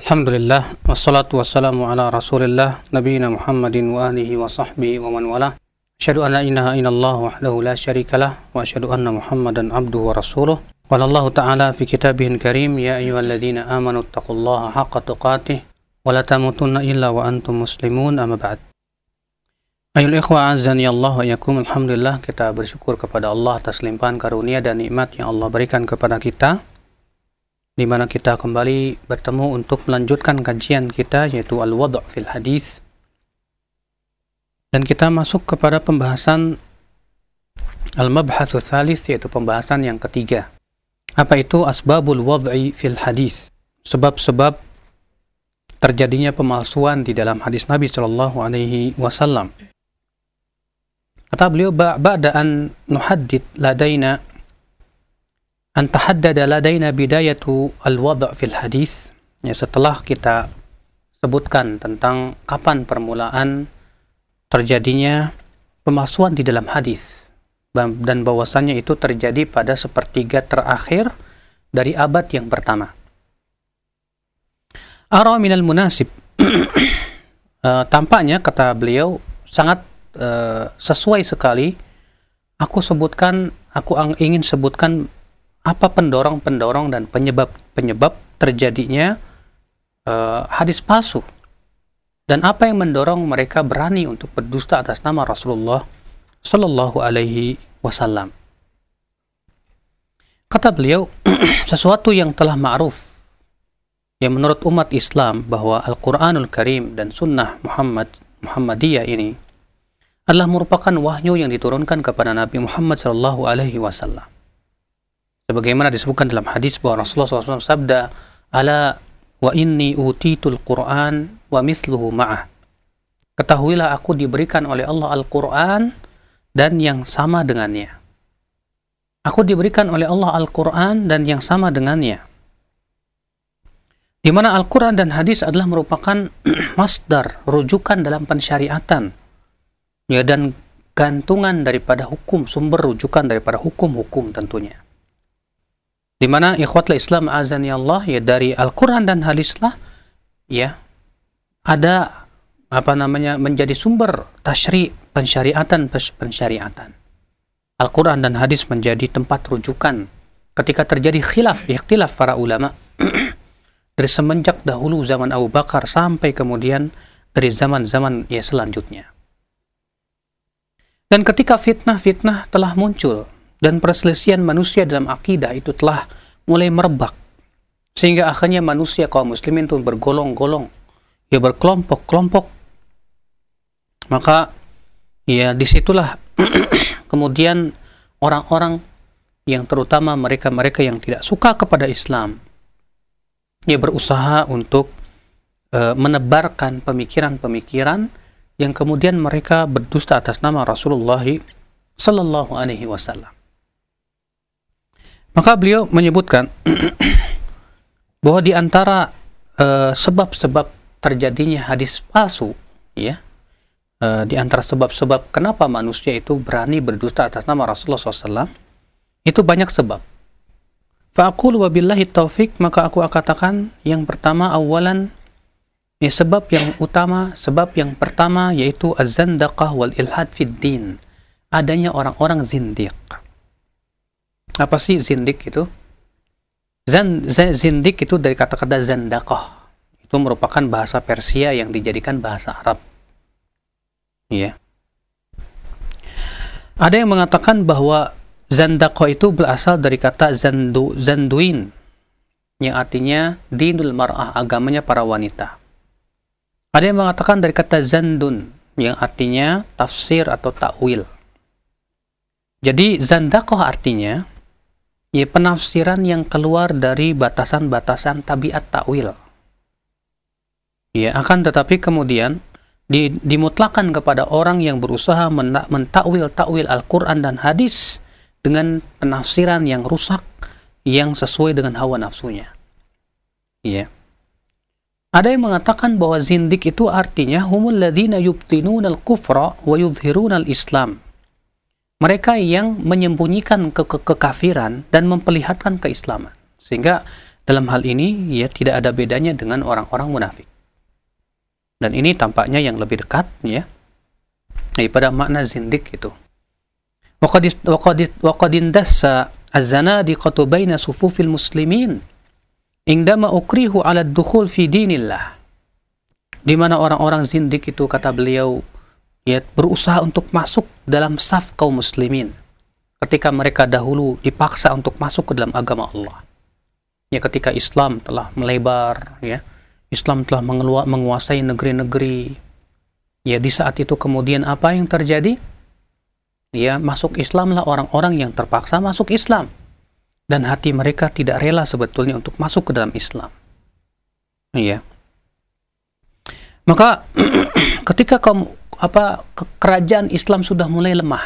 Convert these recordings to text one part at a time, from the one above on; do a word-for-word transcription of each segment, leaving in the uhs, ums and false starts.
Alhamdulillah, wassalatu wassalamu ala rasulillah, nabiyina Muhammadin wa alihi wa sahbihi wa man wala. Asyhadu an la ilaha illallah wahdahu la syarikalah, wa asyhadu anna Muhammadan abduhu wa rasuluh. Qala Allah ta'ala fi kitabihil karim, ya ayyuhalladzina amanu taqullaha haqqa tuqatih, wa la tamutunna illa wa antum muslimun, amma ba'd. Ayul ikhwa azani Allah wa yakum, alhamdulillah kita bersyukur kepada Allah atas limpahan karunia dan nikmat yang Allah berikan kepada kita, di mana kita kembali bertemu untuk melanjutkan kajian kita, yaitu al-wad' fil hadis. Dan kita masuk kepada pembahasan al-mabhatsu tsalits, yaitu pembahasan yang ketiga. Apa itu asbabul wad'i fil hadis? Sebab-sebab terjadinya pemalsuan di dalam hadis Nabi sallallahu alaihi wasallam. Kata beliau, ba'da an nuhaddid ladaina an tahaddada ladaina bidayatu al-wad' fil hadis. Ya, setelah kita sebutkan tentang kapan permulaan terjadinya pemalsuan di dalam hadis, dan bahwasannya itu terjadi pada sepertiga terakhir dari abad yang pertama. Ara minal munasib, uh, tampaknya kata beliau sangat uh, sesuai sekali aku sebutkan, aku ingin sebutkan apa pendorong-pendorong dan penyebab-penyebab terjadinya uh, hadis palsu, dan apa yang mendorong mereka berani untuk berdusta atas nama Rasulullah sallallahu alaihi wasallam. Kata beliau, sesuatu yang telah ma'ruf, yang menurut umat Islam, bahwa Al-Quranul Karim dan Sunnah Muhammad Muhammadiyah ini adalah merupakan wahyu yang diturunkan kepada Nabi Muhammad sallallahu alaihi wasallam. Sebagaimana disebutkan dalam hadis bahwa Rasulullah sallallahu alaihi wasallam sabda, ala wa inni utitul Qur'an wa mithluhu ma'ah. Ketahuilah aku diberikan oleh Allah Al-Quran dan yang sama dengannya. Aku diberikan oleh Allah Al-Quran dan yang sama dengannya. Di mana Al-Quran dan hadis adalah merupakan masdar, rujukan dalam pensyariatan, ya, dan gantungan daripada hukum, sumber rujukan daripada hukum-hukum tentunya. Di mana ikhwatul Islam azani Allah, ya, dari Al-Quran dan hadislah, ya, ada apa namanya menjadi sumber tasyri', pensyariatan pensyariatan. Al-Quran dan hadis menjadi tempat rujukan ketika terjadi khilaf, ikhtilaf para ulama dari semenjak dahulu zaman Abu Bakar sampai kemudian dari zaman-zaman ya selanjutnya. Dan ketika fitnah-fitnah telah muncul dan perselisihan manusia dalam akidah itu telah mulai merebak, sehingga akhirnya manusia kaum muslimin itu bergolong-golong, ya, berkelompok-kelompok, maka ya disitulah kemudian orang-orang yang terutama mereka-mereka yang tidak suka kepada Islam, ya, berusaha untuk uh, menebarkan pemikiran-pemikiran yang kemudian mereka berdusta atas nama Rasulullah sallallahu alaihi wasallam. Maka beliau menyebutkan bahwa di antara uh, sebab-sebab terjadinya hadis palsu, ya, uh, di antara sebab-sebab kenapa manusia itu berani berdusta atas nama Rasulullah sallallahu alaihi wasallam, itu banyak sebab. Fa'aqulu wabillahi taufik, maka aku akan katakan yang pertama, awalan, ya, sebab yang utama, sebab yang pertama yaitu az-zandaqah wal ilhad fid din, adanya orang-orang zindiq. Apa sih zindiq itu? Zan, zindiq itu dari kata-kata zandaqah. Itu merupakan bahasa Persia yang dijadikan bahasa Arab. Ya. Ada yang mengatakan bahwa zandaqah itu berasal dari kata zandu, zanduin, yang artinya dinul mar'ah, agamanya para wanita. Ada yang mengatakan dari kata zandun, yang artinya tafsir atau takwil. Jadi zandaqah artinya ya penafsiran yang keluar dari batasan-batasan tabiat takwil. Ya, akan tetapi kemudian di, dimutlakan kepada orang yang berusaha mentakwil-takwil Al-Quran dan hadis dengan penafsiran yang rusak, yang sesuai dengan hawa nafsunya. Ya. Ada yang mengatakan bahwa zindik itu artinya humul ladzina yubtinuna al-kufra wa yudhhiruna al-islam. Mereka yang menyembunyikan ke- ke- kekafiran dan memperlihatkan keislaman. Sehingga dalam hal ini ya tidak ada bedanya dengan orang-orang munafik. Dan ini tampaknya yang lebih dekat ya daripada makna zindik itu. Waqad indassa az-zanadiqatu baina sufufil muslimin indama ukrihu 'ala ad-dukhul fi dinillah. Di mana orang-orang zindik itu, kata beliau, ya berusaha untuk masuk dalam saf kaum muslimin ketika mereka dahulu dipaksa untuk masuk ke dalam agama Allah. Ya ketika Islam telah melebar, ya Islam telah mengelua- menguasai negeri-negeri, ya di saat itu kemudian apa yang terjadi? Ya masuk Islamlah orang-orang yang terpaksa masuk Islam, dan hati mereka tidak rela sebetulnya untuk masuk ke dalam Islam. Ya, maka ketika kaum apa kerajaan Islam sudah mulai lemah,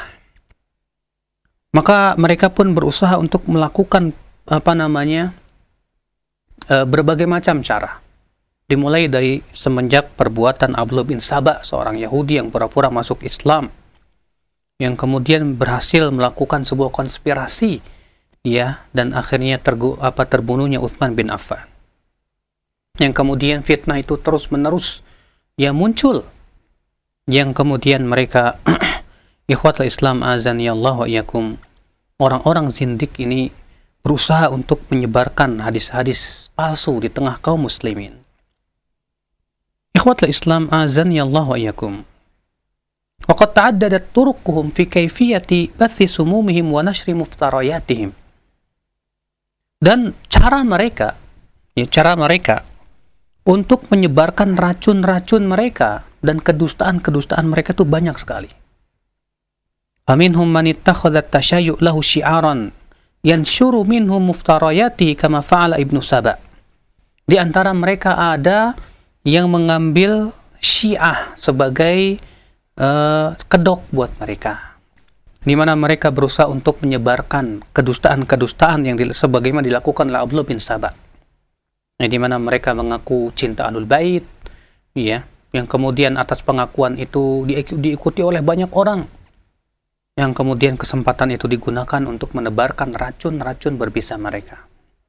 maka mereka pun berusaha untuk melakukan apa namanya e, berbagai macam cara. Dimulai dari semenjak perbuatan Abdullah bin Saba, seorang Yahudi yang pura-pura masuk Islam, yang kemudian berhasil melakukan sebuah konspirasi, ya, dan akhirnya tergu, apa terbunuhnya Utsman bin Affan. Yang kemudian fitnah itu terus-menerus ya muncul, yang kemudian mereka ikhwatul Islam azani Allah wa iyyakum, orang-orang zindik ini berusaha untuk menyebarkan hadis-hadis palsu di tengah kaum muslimin. Ikhwatul Islam azani Allah wa iyyakum, waqad ta'addadat turuquhum fi kayfiyati bathi sumumihim wa nashri muftarayatihim. Dan cara mereka, ya cara mereka untuk menyebarkan racun-racun mereka dan kedustaan-kedustaan mereka itu banyak sekali. Faminhum man ittakhadha at-tashayyu' lahu syi'aran yanshuru minhum muftarayatihi kama fa'ala Ibnu Saba. Di antara mereka ada yang mengambil Syiah sebagai uh, kedok buat mereka, di mana mereka berusaha untuk menyebarkan kedustaan-kedustaan yang di, sebagaimana dilakukan oleh Abdullah bin Saba, ya, di mana mereka mengaku cinta Ahlul Bait, ya, yang kemudian atas pengakuan itu di, diikuti oleh banyak orang, yang kemudian kesempatan itu digunakan untuk menebarkan racun-racun berbisa mereka.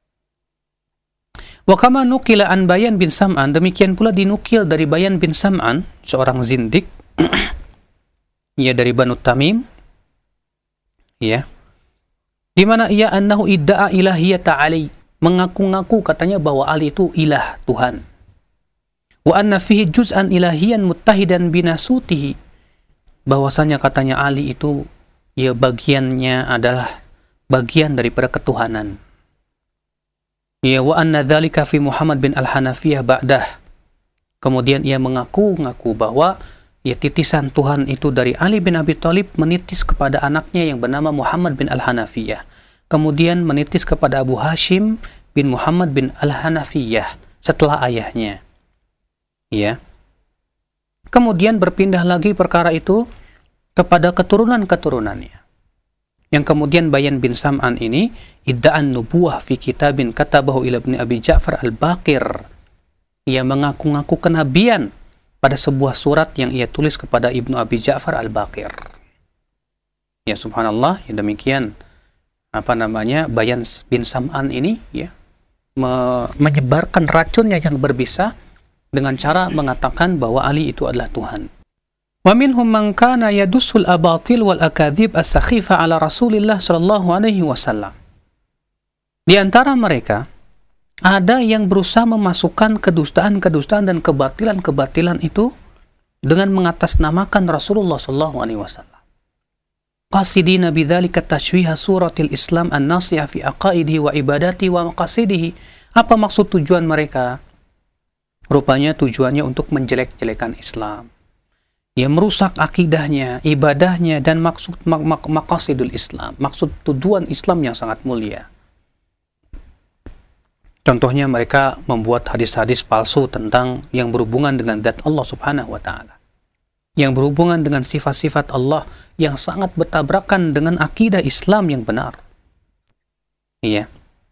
Wa kama nukila an Bayan bin Sam'an, demikian pula dinukil dari Bayan bin Sam'an, seorang zindik ya dari Banu Tamim, ya, di mana ia annahu idda'a ilahiyata Ali, mengaku-ngaku katanya bahwa Ali itu ilah, Tuhan. Wa anna fihi juz'an ilahiyan muttahidan binasutihi, bahwasanya katanya Ali itu ya bagiannya adalah bagian daripada ketuhanan. Ya, wa anna dzalika fi Muhammad bin Al-Hanafiyah ba'dah. Kemudian ia mengaku-ngaku bahwa ya titisan Tuhan itu dari Ali bin Abi Thalib menitis kepada anaknya yang bernama Muhammad bin Al-Hanafiyah. Kemudian menitis kepada Abu Hashim bin Muhammad bin Al-Hanafiyah setelah ayahnya. Ya. Kemudian berpindah lagi perkara itu kepada keturunan-keturunannya. Yang kemudian Bayan bin Sam'an ini idda'an nubuwah fi kitabin katabahu ila ibni Abi Ja'far al-Baqir. Ia mengaku-ngaku kenabian pada sebuah surat yang ia tulis kepada Ibnu Abi Ja'far al-Baqir. Ya subhanallah, ya demikian apa namanya Bayan bin Sam'an ini ya me- menyebarkan racunnya yang berbisa dengan cara mengatakan bahwa Ali itu adalah Tuhan. Wa minhum man kana yadussul abatil wal akadzib as-sakhifa ala Rasulillah sallallahu alaihi wasallam. Di antara mereka ada yang berusaha memasukkan kedustaan-kedustaan dan kebatilan-kebatilan itu dengan mengatasnamakan Rasulullah sallallahu alaihi wasallam. Qasidina bidzalika tashwiha suratil Islam an-nasiha fi aqaidihi wa ibadati wa maqasidihi. Apa maksud tujuan mereka? Rupanya tujuannya untuk menjelek-jelekan Islam, ya merusak akidahnya, ibadahnya, dan maksud mak mak maqasidul Islam, maksud tujuan Islam yang sangat mulia. Contohnya mereka membuat hadis-hadis palsu tentang yang berhubungan dengan zat Allah Subhanahu wa taala, yang berhubungan dengan sifat-sifat Allah yang sangat bertabrakan dengan akidah Islam yang benar. Iya.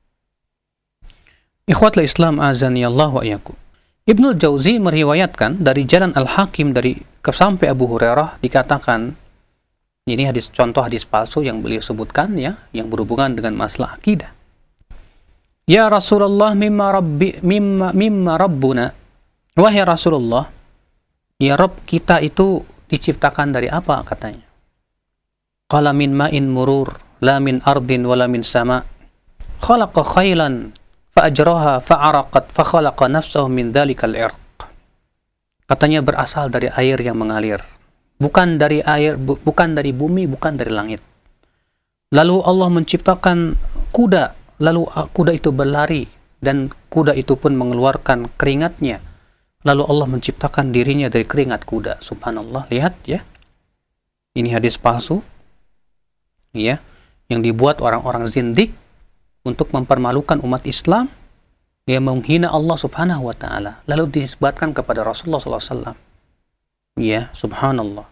Ikhwatul Islam azani Allah wa iyyakum. Ibnu Jauzi meriwayatkan dari Jalan Al-Hakim dari ke sampai Abu Hurairah dikatakan, ini hadis contoh hadis palsu yang beliau sebutkan ya, yang berhubungan dengan masalah akidah. Ya Rasulullah, mimma rabbi mimma mimma rabbuna. Wahai Rasulullah, ya Rabb kita itu diciptakan dari apa katanya? Qala min ma'in murur, la min ardin wala min sama. Khalaqa khailan fa'ajraha fa'araqat fa khalaqa nafsahu min dhalikal irq. Katanya berasal dari air yang mengalir. Bukan dari air, bu, bukan dari bumi, bukan dari langit. Lalu Allah menciptakan kuda, lalu kuda itu berlari dan kuda itu pun mengeluarkan keringatnya. Lalu Allah menciptakan dirinya dari keringat kuda. Subhanallah, lihat ya. Ini hadis palsu. Ya, yang dibuat orang-orang zindik untuk mempermalukan umat Islam. Dia menghina Allah Subhanahu wa taala, lalu dinisbatkan kepada Rasulullah sallallahu alaihi wasallam. Ya, subhanallah.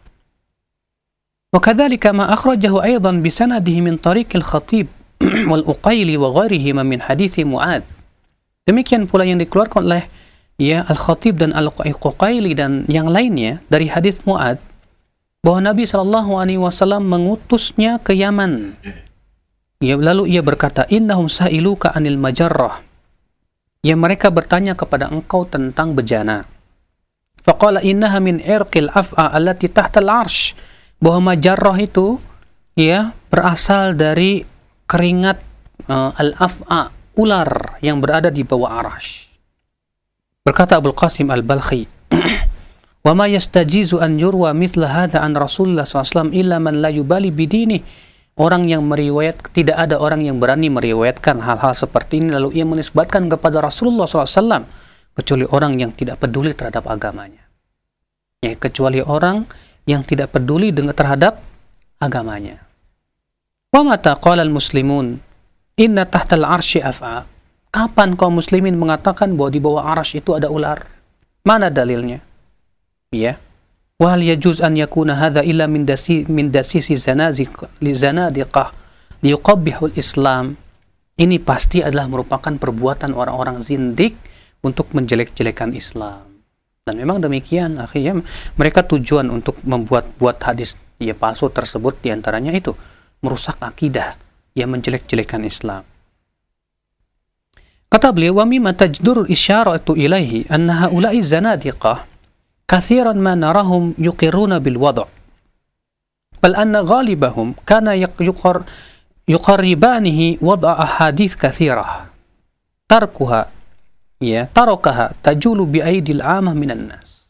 Wa kadzalika ma akhrajahu aidan bi sanadihi min tariq al-Khatib wal Uqayli wa ghairihima min hadits Muadz. Demikian pula yang dikeluarkan oleh ya Al-Khatib dan Al-Uqayli dan yang lainnya dari hadis Muadz bahwa Nabi sallallahu alaihi wasallam mengutusnya ke Yaman. Ya, lalu ia berkata, "Innahum sa'iluka 'anil majarrah." Ya, mereka bertanya kepada engkau tentang bejana. Faqala innaha min irqil af'a allati tahta al-'arsy. Bahwa majarrah itu ya berasal dari keringat uh, al-af'a, ular yang berada di bawah arsy. Berkata Abul Qasim Al-Balkhi, "Wa ma yastajizu an yurwa mithla hadha an Rasulullah sallallahu alaihi wasallam illa man la yubali bidini." Orang yang meriwayat, tidak ada orang yang berani meriwayatkan hal-hal seperti ini lalu ia menisbatkan kepada Rasulullah sallallahu alaihi wasallam kecuali orang yang tidak peduli terhadap agamanya. Ya, kecuali orang yang tidak peduli dengan terhadap agamanya. Wa mata qala al-muslimun inna tahta al-'arsy af'a. Kapan kaum muslimin mengatakan bahwa di bawah arsy itu ada ular? Mana dalilnya? Ya. Wa hal yajuz an yakuna hadha illa min dasi min dasisi zanaziq li zanadiqah liyuqabbihul Islam. Ini pasti adalah merupakan perbuatan orang-orang zindik untuk menjelek-jelekan Islam. Dan memang demikian, akhirnya mereka tujuan untuk membuat buat hadis ya palsu tersebut diantaranya itu merusak akidah yang menjelek-jelekan Islam. Kata beliau, wa mimma tajdurul isyaratu ilaihi anna haula'i zanadiqah kathiran ma narahum yuqirruna bil wad'. Bal anna ghalibahum kana yuqar yuqarribanihi wad'a ahadits kathirah. Tarkuha ya tarakaha tajulu bi aidil 'amah minan nas.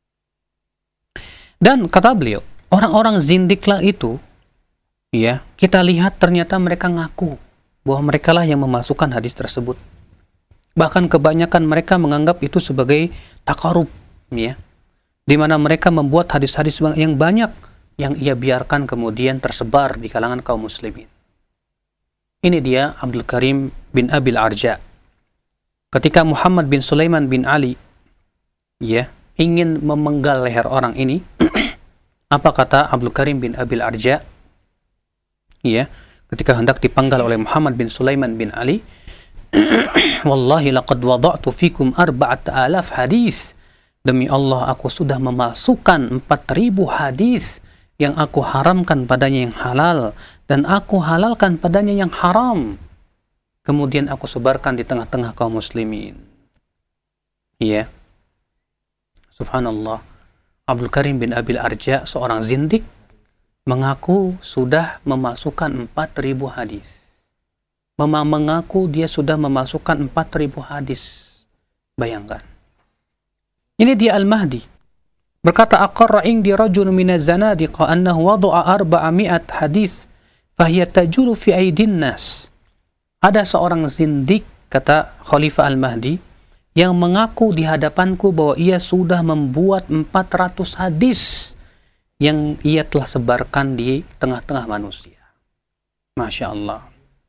Dan kata beliau, orang-orang zindiklah itu ya, kita lihat ternyata mereka ngaku bahwa mereka lah yang memasukkan hadis tersebut. Bahkan kebanyakan mereka menganggap itu sebagai takarub, ya, di mana mereka membuat hadis-hadis yang banyak yang ia biarkan kemudian tersebar di kalangan kaum muslimin. Ini dia Abdul Karim bin Abil Arja. Ketika Muhammad bin Sulaiman bin Ali ya ingin memenggal leher orang ini, apa kata Abdul Karim bin Abil Arja? Ya, ketika hendak dipenggal oleh Muhammad bin Sulaiman bin Ali, wallahi laqad wada'tu fikum arba'ata alaf hadis. Demi Allah, aku sudah memalsukan empat ribu hadis yang aku haramkan padanya yang halal dan aku halalkan padanya yang haram. Kemudian aku sebarkan di tengah-tengah kaum muslimin. Iya. Subhanallah. Abdul Karim bin Abil Arja, seorang zindik, mengaku sudah memasukkan empat ribu hadis. Memang mengaku dia sudah memasukkan empat ribu hadis. Bayangkan. Ini dia Al-Mahdi. Berkata, aqarra indi rajul minaz zanadiqa annahu wada'a arba'ami'at hadis fahiya tajulu fi aidin nas. Ada seorang zindik, kata Khalifah Al-Mahdi, yang mengaku di hadapanku bahwa ia sudah membuat empat ratus hadis yang ia telah sebarkan di tengah-tengah manusia. Masya Allah.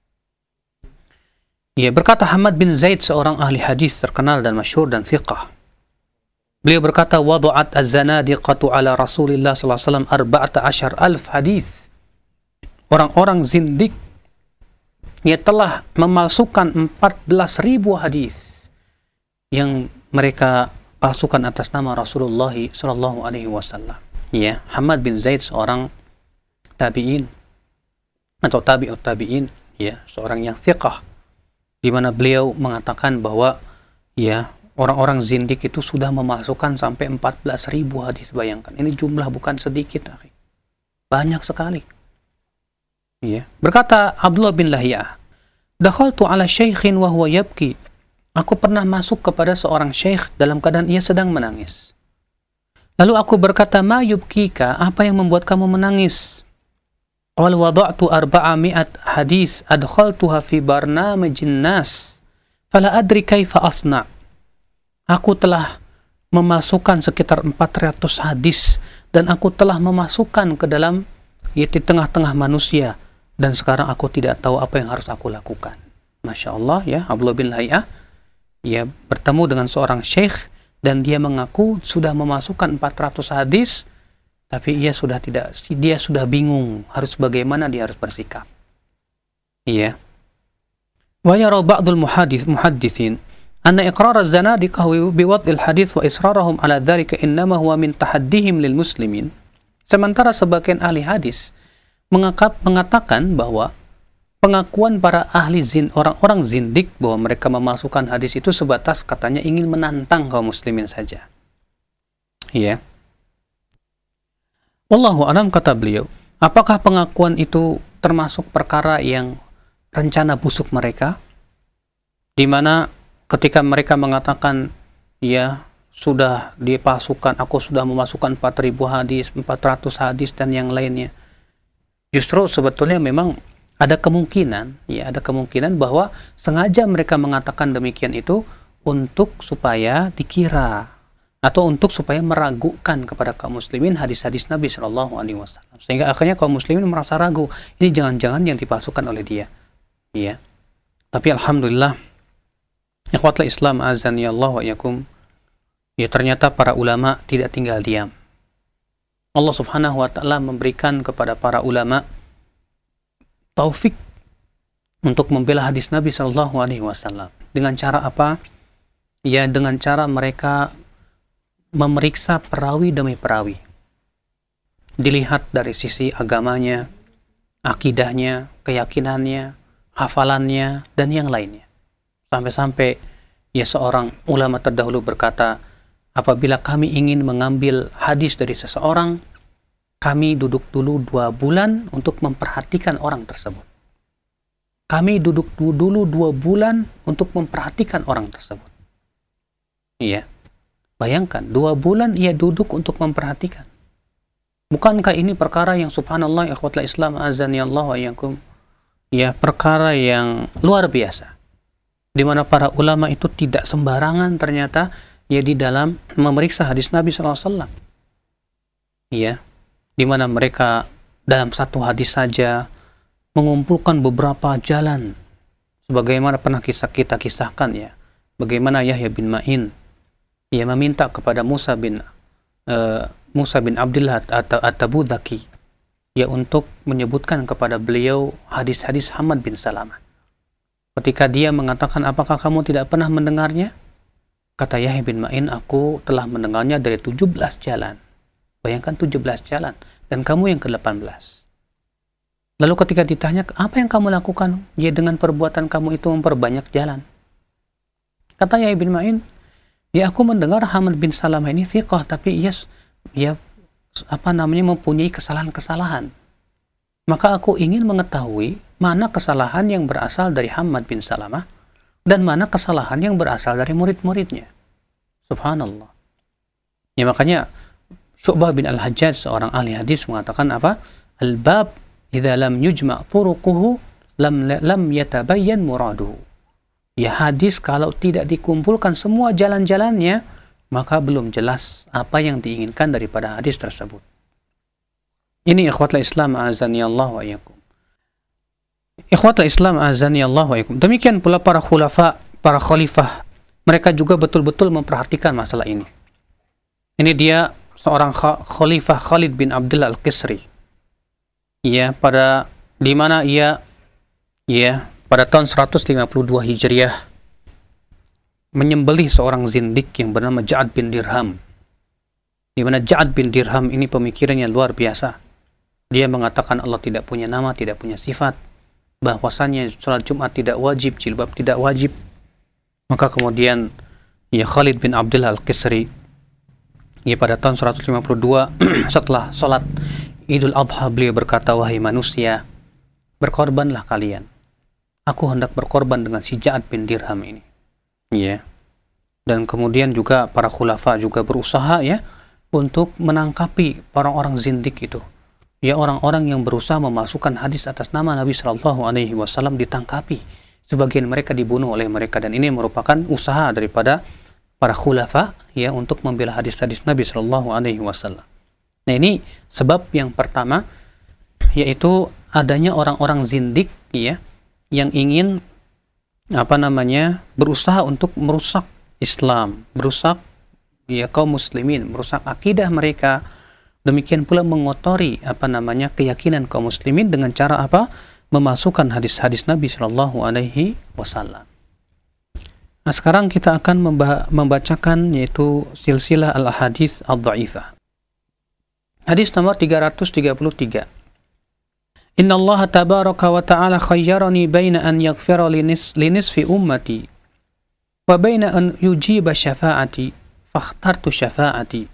Ia berkata Hamad bin Zaid, seorang ahli hadis terkenal dan masyhur dan thiqah. Beliau berkata, wadu'at az-zanadiqatu ala Rasulillah sallallahu alaihi wasallam arba'ata asyar alf hadis. Orang-orang zindik ia telah memalsukan empat belas ribu hadis yang mereka palsukan atas nama Rasulullah sallallahu alaihi wasallam. Ya, Hamad bin Zaid seorang tabi'in atau tabi'ut tabi'in, ya, seorang yang thiqah di mana beliau mengatakan bahwa ya orang-orang zindik itu sudah memasukkan sampai empat belas ribu hadis. Bayangkan, ini jumlah bukan sedikit, banyak sekali. Ya. Berkata Abdullah bin Lahiyah, dakhaltu ala syaikhin wa huwa yabki. Aku pernah masuk kepada seorang syekh dalam keadaan ia sedang menangis. Lalu aku berkata, ma yubkika, apa yang membuat kamu menangis? Qala wada'tu arba'a mi'at hadis adkhaltuha fi barnamijin nas fala adri kaifa asna'. Aku telah memasukkan sekitar empat ratus hadis dan aku telah memasukkan ke dalam ya, di tengah-tengah manusia, dan sekarang aku tidak tahu apa yang harus aku lakukan. Masya Allah ya, Abdullah bin Lahiyah ia bertemu dengan seorang syekh dan dia mengaku sudah memasukkan empat ratus hadis, tapi ia sudah tidak, dia sudah bingung harus bagaimana dia harus bersikap. Iya. Wa yara ba'dul muhaddits muhadditsin anna iqrar az-zanadiqah bi wad'il hadits wa israrahum ala dzalika innama huwa min tahaddihim lil muslimin. Sementara sebagian ahli hadis mengakap, mengatakan bahwa pengakuan para ahli zin, orang-orang zindik bahwa mereka memasukkan hadis itu sebatas katanya ingin menantang kaum muslimin saja. Ya. Wallahu a'lam, kata beliau. Apakah pengakuan itu termasuk perkara yang rencana busuk mereka? Di mana ketika mereka mengatakan ya sudah dipasukan, aku sudah memasukkan empat ribu hadis, empat ratus hadis dan yang lainnya. Justru sebetulnya memang ada kemungkinan, ya ada kemungkinan bahwa sengaja mereka mengatakan demikian itu untuk supaya dikira atau untuk supaya meragukan kepada kaum muslimin hadis-hadis Nabi Shallallahu Alaihi Wasallam, sehingga akhirnya kaum muslimin merasa ragu, ini jangan-jangan yang dipalsukan oleh dia, ya. Tapi alhamdulillah, ikhwatul Islam azani Allah wa yakum, ya ternyata para ulama tidak tinggal diam. Allah Subhanahu Wa Taala memberikan kepada para ulama taufik untuk membela hadis Nabi Shallallahu Alaihi Wasallam. Dengan cara apa? Ya dengan cara mereka memeriksa perawi demi perawi. Dilihat dari sisi agamanya, akidahnya, keyakinannya, hafalannya, dan yang lainnya. Sampai-sampai ya seorang ulama terdahulu berkata, apabila kami ingin mengambil hadis dari seseorang, kami duduk dulu dua bulan untuk memperhatikan orang tersebut. Kami duduk dulu dua bulan untuk memperhatikan orang tersebut. Iya. Bayangkan, dua bulan ia duduk untuk memperhatikan. Bukankah ini perkara yang subhanallah, ikhwatul Islam azani Allah wa iyyakum, ya perkara yang luar biasa. Di mana para ulama itu tidak sembarangan ternyata ya di dalam memeriksa hadis Nabi shallallahu alaihi wasallam. Ya, di mana mereka dalam satu hadis saja mengumpulkan beberapa jalan, sebagaimana pernah kisah kita kisahkan ya, bagaimana Yahya bin Ma'in ia meminta kepada Musa bin uh, Musa bin Abdullah atau At-Tabudhaki ya untuk menyebutkan kepada beliau hadis-hadis Hamad bin Salamah. Ketika dia mengatakan, apakah kamu tidak pernah mendengarnya? Kata Yahya bin Ma'in, aku telah mendengarnya dari tujuh belas jalan. Bayangkan tujuh belas jalan, dan kamu yang ke delapan belas. Lalu ketika ditanya, apa yang kamu lakukan? Ya dengan perbuatan kamu itu memperbanyak jalan. Kata Yahya bin Ma'in, ya aku mendengar Hamad bin Salamah ini thiqah, tapi ia ya, apa namanya mempunyai kesalahan-kesalahan. Maka aku ingin mengetahui mana kesalahan yang berasal dari Hamad bin Salamah dan mana kesalahan yang berasal dari murid-muridnya. Subhanallah. Ya makanya Syu'bah bin Al-Hajjaj, seorang ahli hadis, mengatakan apa? Al-bab idza lam yujma' turuquhu lam lam yatabayyan muraduhu. Ya hadis kalau tidak dikumpulkan semua jalan-jalannya, maka belum jelas apa yang diinginkan daripada hadis tersebut. Ini ikhwatul Islam azani Allah wa iyyakum. Ikhwatul Islam azani Allah wa iyyakum. Demikian pula para khulafa, para khalifah, mereka juga betul-betul memperhatikan masalah ini. Ini dia seorang khalifah Khalid bin Abdullah Al-Qisri. Ya, pada di mana ia ya pada tahun seratus lima puluh dua Hijriah menyembelih seorang zindik yang bernama Ja'ad bin Dirham. Di mana Ja'ad bin Dirham ini pemikirannya luar biasa. Dia mengatakan Allah tidak punya nama, tidak punya sifat, bahwasanya sholat Jumat tidak wajib, jilbab tidak wajib. Maka kemudian ya Khalid bin Abdullah Al-Qisri ya pada tahun seratus lima puluh dua setelah sholat Idul Adha beliau berkata, wahai manusia, berkorbanlah kalian. Aku hendak berkorban dengan si Ja'ad bin Dirham ini. Ya. Dan kemudian juga para khulafa juga berusaha ya untuk menangkapi orang-orang zindik itu. Ya, orang-orang yang berusaha memalsukan hadis atas nama Nabi Shallallahu Alaihi Wasallam ditangkapi. Sebagian mereka dibunuh oleh mereka, dan ini merupakan usaha daripada para khulafa ya untuk membela hadis-hadis Nabi Shallallahu Alaihi Wasallam. Nah, ini sebab yang pertama, yaitu adanya orang-orang zindik ya yang ingin apa namanya berusaha untuk merusak Islam, merusak ya kaum muslimin, merusak akidah mereka. Demikian pula mengotori apa namanya keyakinan kaum muslimin dengan cara apa? Memasukkan hadis-hadis Nabi Shallallahu Alaihi Wasallam. Nah, sekarang kita akan membacakan yaitu silsilah al-hadis al-dha'ifah. Hadis nomor tiga ratus tiga puluh tiga. Inna Allah tabaraka wa ta'ala khayyarani baina an yaghfira linis, linisfi ummati wa baina an yujiba syafa'ati fakhtartu syafa'ati.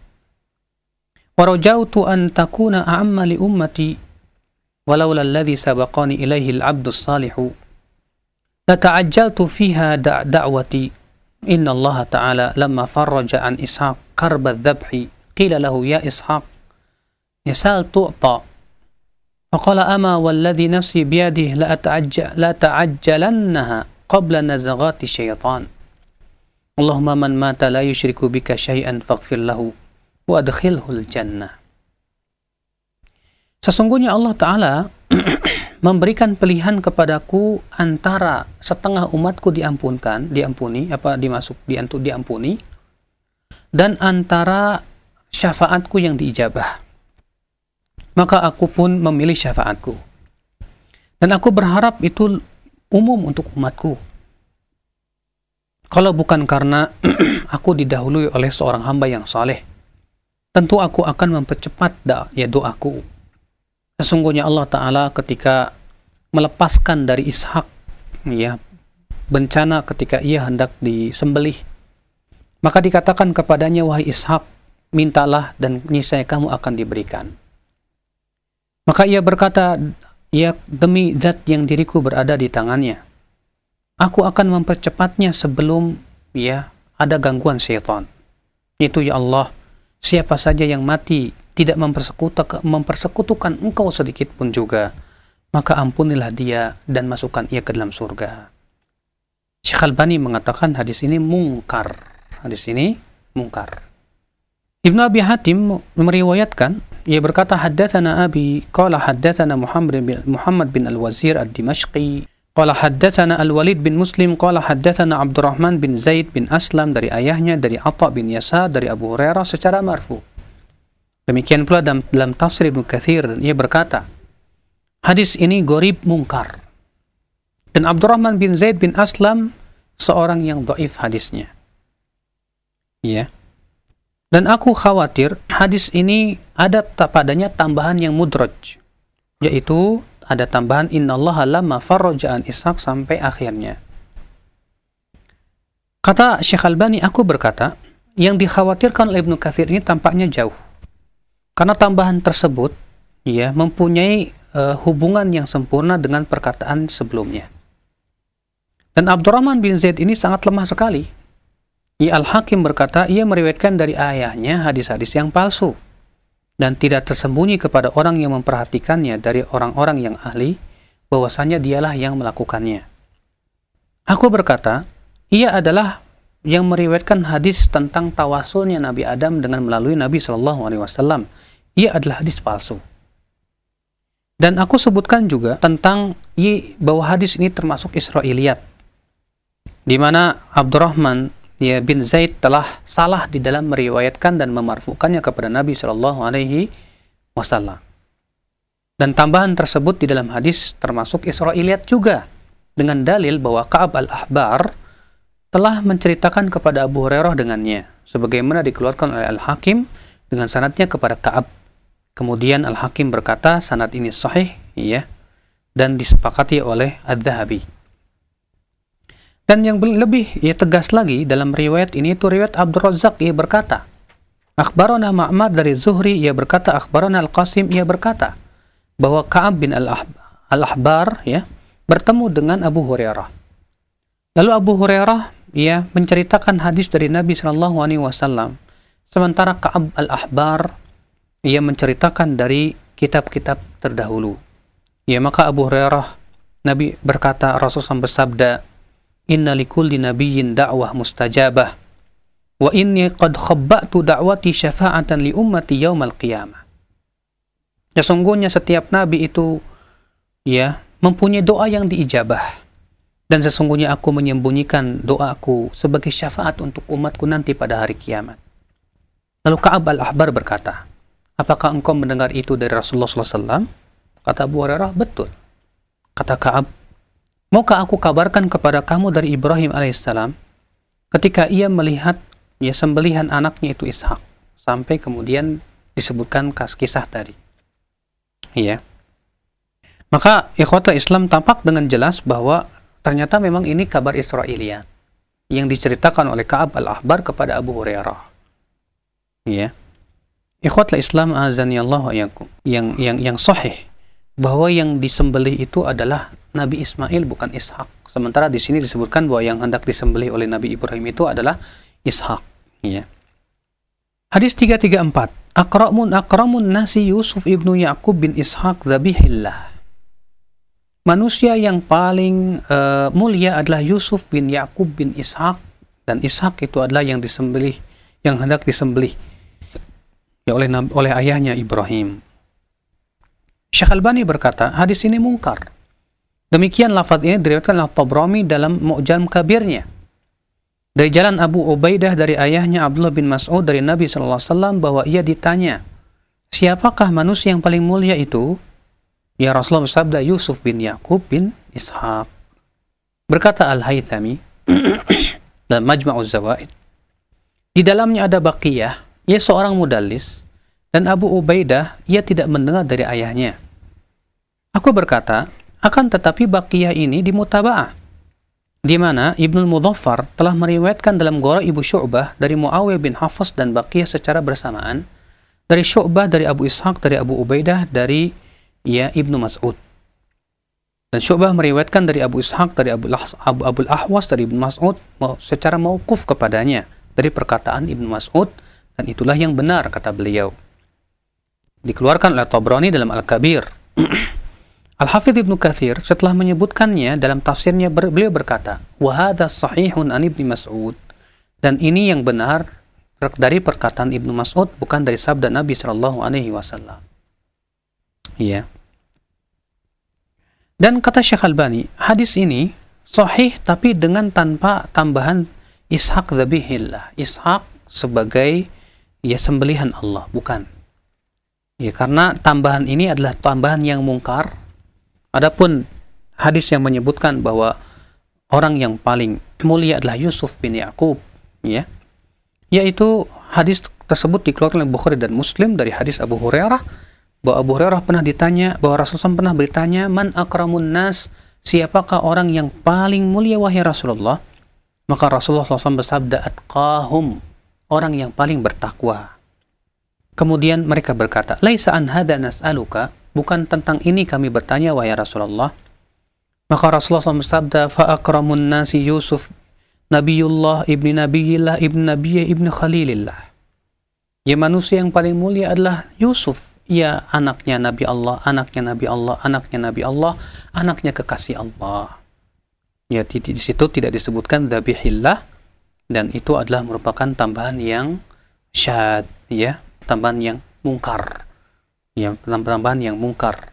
Warajautu an takuna a'amma li ummati walaula alladhi sabaqani ilaihi al-'abdu as-salihu la ta'ajjaltu fiha da' da'wati. Inna Allah ta'ala lamma farraja an Ishaq karba adh-dhabhi qila lahu ya Ishaq yasal tu'ta faqala ama walladhi nafsi biyadihi la ta'ajjal la ta'ajjalannaha qabla nazaghati syaitan. Allahumma man mata la yushriku bika syai'an faghfir lahu wa adkhilhul jannah. Sesungguhnya Allah Ta'ala memberikan pilihan kepadaku antara setengah umatku diampunkan, diampuni, apa dimasuk diantu diampuni, dan antara syafaatku yang diijabah. Maka aku pun memilih syafaatku. Dan aku berharap itu umum untuk umatku. Kalau bukan karena aku didahului oleh seorang hamba yang saleh, tentu aku akan mempercepat da, ya doaku. Sesungguhnya Allah Ta'ala ketika melepaskan dari Ishak ya bencana ketika ia hendak disembelih, maka dikatakan kepadanya, wahai Ishak, mintalah dan niscaya kamu akan diberikan. Maka ia berkata, ya demi zat yang diriku berada di tangannya, aku akan mempercepatnya sebelum ya ada gangguan syaitan. Itu ya Allah, siapa saja yang mati tidak mempersekutukan, mempersekutukan engkau sedikit pun juga, maka ampunilah dia dan masukkan ia ke dalam surga. Syekh Albani mengatakan hadis ini mungkar. Hadis ini mungkar. Ibnu Abi Hatim meriwayatkan, ia berkata, haddatsana Abi qala haddatsana Muhammad bin Muhammad bin Al-Wazir Ad-Dimashqi qala haddatsana Al-Walid bin Muslim qala haddatsana Abdurrahman bin Zaid bin Aslam dari ayahnya dari Atha bin Yasar dari Abu Hurairah secara marfu. Demikian pula dalam, dalam tafsir Ibnu Katsir, ia berkata, hadis ini gharib mungkar. Dan Abdurrahman bin Zaid bin Aslam seorang yang dhaif hadisnya. Ya. Dan aku khawatir hadis ini ada padanya tambahan yang mudraj, yaitu ada tambahan innallaha lamma farraja an Ishaq sampai akhirnya. Kata Syekh Albani, aku berkata, yang dikhawatirkan oleh Ibnu Katsir ini tampaknya jauh. Karena tambahan tersebut ya mempunyai uh, hubungan yang sempurna dengan perkataan sebelumnya. Dan Abdurrahman bin Zaid ini sangat lemah sekali. Ya, Al-Hakim berkata, ia meriwayatkan dari ayahnya hadis-hadis yang palsu dan tidak tersembunyi kepada orang yang memperhatikannya dari orang-orang yang ahli bahwasanya dialah yang melakukannya. Aku berkata, ia adalah yang meriwayatkan hadis tentang tawasulnya Nabi Adam dengan melalui Nabi Shallallahu Alaihi Wasallam. Ia adalah hadis palsu. Dan aku sebutkan juga tentang bahwa hadis ini termasuk Israiliyat, di mana Abdurrahman ya bin Zaid telah salah di dalam meriwayatkan dan memarfukannya kepada Nabi Shallallahu Alaihi Wasallam. Dan tambahan tersebut di dalam hadis termasuk Israiliyat juga, dengan dalil bahwa Ka'ab al-Ahbar telah menceritakan kepada Abu Hurairah dengannya, sebagaimana dikeluarkan oleh Al-Hakim dengan sanadnya kepada Ka'ab. Kemudian Al-Hakim berkata sanad ini sahih, ya. dan disepakati oleh Adz-Dzahabi. Dan yang lebih ya tegas lagi dalam riwayat ini itu riwayat Abdul Razzaq, ia berkata, akhbarana Ma'mar dari Zuhri, ia berkata, akhbarana Al-Qasim, ia berkata bahwa Ka'ab bin Al-Ahbar ya bertemu dengan Abu Hurairah. Lalu Abu Hurairah ia menceritakan hadis dari Nabi Shallallahu Alaihi Wasallam, sementara Ka'ab Al-Ahbar ia menceritakan dari kitab-kitab terdahulu. Ya, maka Abu Hurairah, Nabi berkata, Rasulullah bersabda, inna likulli nabiyyin da'wah mustajabah wa inni qad khabba'tu da'wati syafa'atan li ummati yaumal qiyamah. Sesungguhnya setiap nabi itu ya mempunyai doa yang diijabah, dan sesungguhnya aku menyembunyikan doaku sebagai syafaat untuk umatku nanti pada hari kiamat. Lalu Ka'ab Al-Ahbar berkata, apakah engkau mendengar itu dari Rasulullah shallallahu alaihi wasallam? Kata Abu Hurairah, betul. Kata Ka'ab, maukah aku kabarkan kepada kamu dari Ibrahim alaihissalam ketika ia melihat ya sembelihan anaknya itu Ishak, sampai kemudian disebutkan kisah tadi. Ya. Maka ikhwatul Islam tampak dengan jelas bahwa ternyata memang ini kabar Israiliyat yang diceritakan oleh Ka'ab Al-Ahbar kepada Abu Hurairah. Ya. Ikhwatul Islam azani Allah wa iyyakum, yang yang yang sahih bahwa yang disembelih itu adalah Nabi Ismail, bukan Ishak. Sementara di sini disebutkan bahwa yang hendak disembelih oleh Nabi Ibrahim itu adalah Ishak. Ya. Hadis tiga tiga empat. Akramun akramun nasi Yusuf ibnu Ya'qub bin Ishaq dzabihillah. Manusia yang paling uh, mulia adalah Yusuf bin Ya'qub bin Ishaq, dan Ishaq itu adalah yang disembelih, yang hendak disembelih ya oleh oleh ayahnya Ibrahim. Syekh Albani berkata, hadis ini mungkar. Demikian lafaz ini diriwayatkan oleh Tabrani dalam Mu'jam Kabirnya. Dari jalan Abu Ubaidah dari ayahnya Abdullah bin Mas'ud dari Nabi shallallahu alaihi wasallam bahwa ia ditanya, siapakah manusia yang paling mulia itu? Ya Rasulullah bersabda, Yusuf bin Ya'qub bin Ishaq. Berkata Al-Haythami dalam Majma'uz Zawaid, di dalamnya ada Baqiyah, ia seorang mudallis, dan Abu Ubaidah, ia tidak mendengar dari ayahnya. Aku berkata, akan tetapi Baqiyah ini dimutaba'ah, di mana Ibnul Mudhaffar telah meriwayatkan dalam Gharaib Syu'bah dari Muawiyah bin Hafs dan Baqiyah secara bersamaan, dari Syu'bah dari Abu Ishaq dari Abu Ubaidah dari ya Ibnu Mas'ud. Dan Syu'bah meriwayatkan dari Abu Ishaq dari Abu Abu Abul Ahwas dari Ibnu Mas'ud secara mauquf kepadanya dari perkataan Ibnu Mas'ud, dan itulah yang benar kata beliau. Dikeluarkan oleh Tabrani dalam Al-Kabir. Al-Hafidz Ibnu Katsir setelah menyebutkannya dalam tafsirnya, beliau berkata, wa hadza sahihun an Ibnu Mas'ud, dan ini yang benar dari perkataan Ibnu Mas'ud, bukan dari sabda Nabi sallallahu alaihi wasallam. Ya. Dan kata Syekh Albani, hadis ini sahih tapi dengan tanpa tambahan Ishaq dzabihillah. Ishaq sebagai ya sembelihan Allah, bukan. Ya, karena tambahan ini adalah tambahan yang mungkar. Adapun hadis yang menyebutkan bahwa orang yang paling mulia adalah Yusuf bin Ya'qub, ya, yaitu hadis tersebut dikeluarkan oleh Bukhari dan Muslim dari hadis Abu Hurairah, bahwa Abu Hurairah pernah ditanya, bahwa Rasulullah pernah bertanya, man akramun nas, siapakah orang yang paling mulia wahai Rasulullah? Maka Rasulullah shallallahu alaihi wasallam bersabda, atqahum, orang yang paling bertakwa. Kemudian mereka berkata, laisa an hadza nas'aluka, bukan tentang ini kami bertanya wahai Rasulullah. Maka Rasulullah shallallahu alaihi wasallam bersabda, fa akramun nasi Yusuf nabiyullah ibni nabiyillah ibni nabiyya ibni khalilillah. Ya, manusia yang paling mulia adalah Yusuf, ya anaknya Nabi Allah, anaknya Nabi Allah, anaknya Nabi Allah, anaknya kekasih Allah. Ya, di, di situ tidak disebutkan dzabihillah, dan itu adalah merupakan tambahan yang syad, ya, tambahan yang mungkar. Ya, tambahan yang mungkar.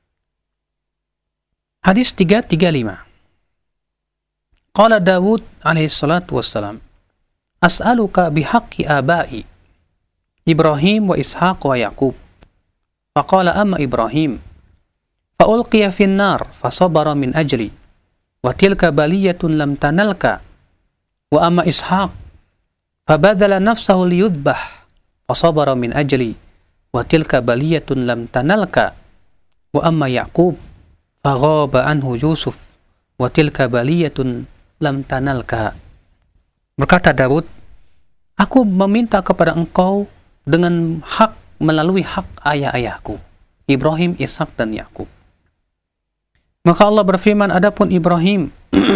Hadis tiga tiga lima. Qala Dawud alaihi salatu wassalam, as'aluka bihaqqi abai Ibrahim wa Ishaq wa Yaqub. Faqala amma Ibrahim fa ulqiya fin nar fa sabara min ajli wa tilka baliyatun lam tanalka, wa amma Ishaq fa badala nafsahu liyudbah fa sabara min ajli wa tilka baliyatun lam tanalka, wa amma Yaqub faghaba anhu Yusuf wa tilka baliyatun lam tanalka. Berkata Daud, aku meminta kepada engkau dengan hak melalui hak ayah-ayahku, Ibrahim, Ishak dan Yakub. Maka Allah berfirman, adapun Ibrahim,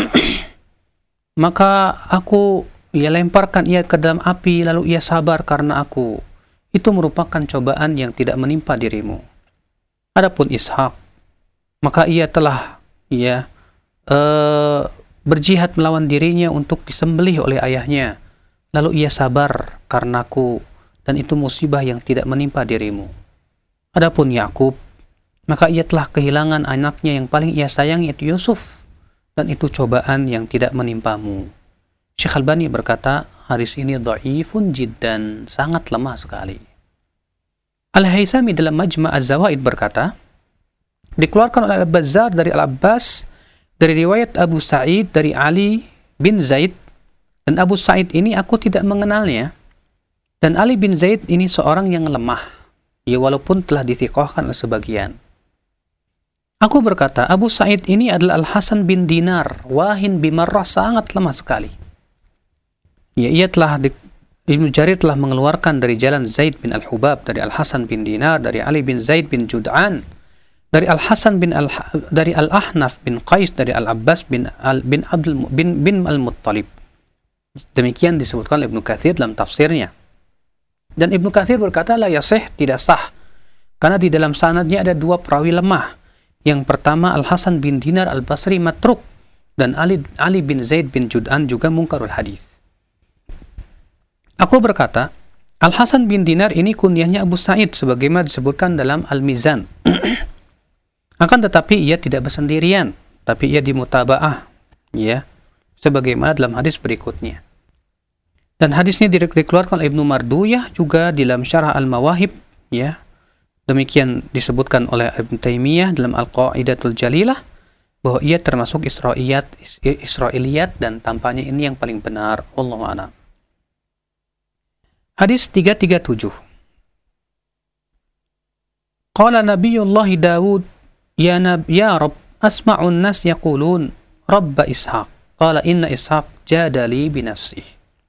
maka aku ia lemparkan ia ke dalam api, lalu ia sabar karena aku. Itu merupakan cobaan yang tidak menimpa dirimu. Adapun Ishak, maka ia telah ia uh, berjihad melawan dirinya untuk disembelih oleh ayahnya. Lalu ia sabar karena aku, dan itu musibah yang tidak menimpa dirimu. Adapun Yakub, maka ia telah kehilangan anaknya yang paling ia sayangi, yaitu Yusuf, dan itu cobaan yang tidak menimpamu. Syekh Albani berkata, hadis ini dhaifun jiddan, sangat lemah sekali. Al-Haythami dalam Majma' Az-Zawaid berkata, dikeluarkan oleh Al-Bazzar dari Al-Abbas, dari riwayat Abu Sa'id dari Ali bin Zaid, dan Abu Sa'id ini aku tidak mengenalnya, dan Ali bin Zaid ini seorang yang lemah, ya walaupun telah dithiqahkan oleh sebagian. Aku berkata, Abu Sa'id ini adalah Al-Hasan bin Dinar, wahin bimarrah, sangat lemah sekali. Ya, ia telah, di, Ibnu Jarir telah mengeluarkan dari jalan Zaid bin Al-Hubab, dari Al-Hasan bin Dinar, dari Ali bin Zaid bin Jud'an, dari Al-Hasan bin Al dari Al-Ahnaf bin Qais, dari Al-Abbas bin Al bin Abdul bin, bin Al-Muttalib. Demikian disebutkan oleh Ibnu Katsir dalam tafsirnya. Dan Ibnu Katsir berkata, la yasih, tidak sah, karena di dalam sanadnya ada dua perawi lemah. Yang pertama Al-Hasan bin Dinar Al-Basri matruk, dan Ali, Ali bin Zaid bin Jud'an juga mungkarul hadis. Aku berkata, Al-Hasan bin Dinar ini kunyahnya Abu Sa'id, sebagaimana disebutkan dalam Al-Mizan. Akan tetapi ia tidak bersendirian, tapi ia dimutaba'ah, ya, sebagaimana dalam hadis berikutnya. Dan hadisnya dikeluarkan oleh Ibnu Marduyah juga dalam Syarah Al-Mawahib, ya. Demikian disebutkan oleh Ibn Taimiyah dalam Al-Qaidatul Jalilah, bahwa ia termasuk Israiliyat, Israiliyat dan tampaknya ini yang paling benar. Wallahu a'lam. Hadis tiga ratus tiga puluh tujuh. Qala Nabiyullah Daud, ya Nab ya Rabb, asma'un nas yaqulun Rabba Ishaq. Qala inna Ishaq jadali binafsih.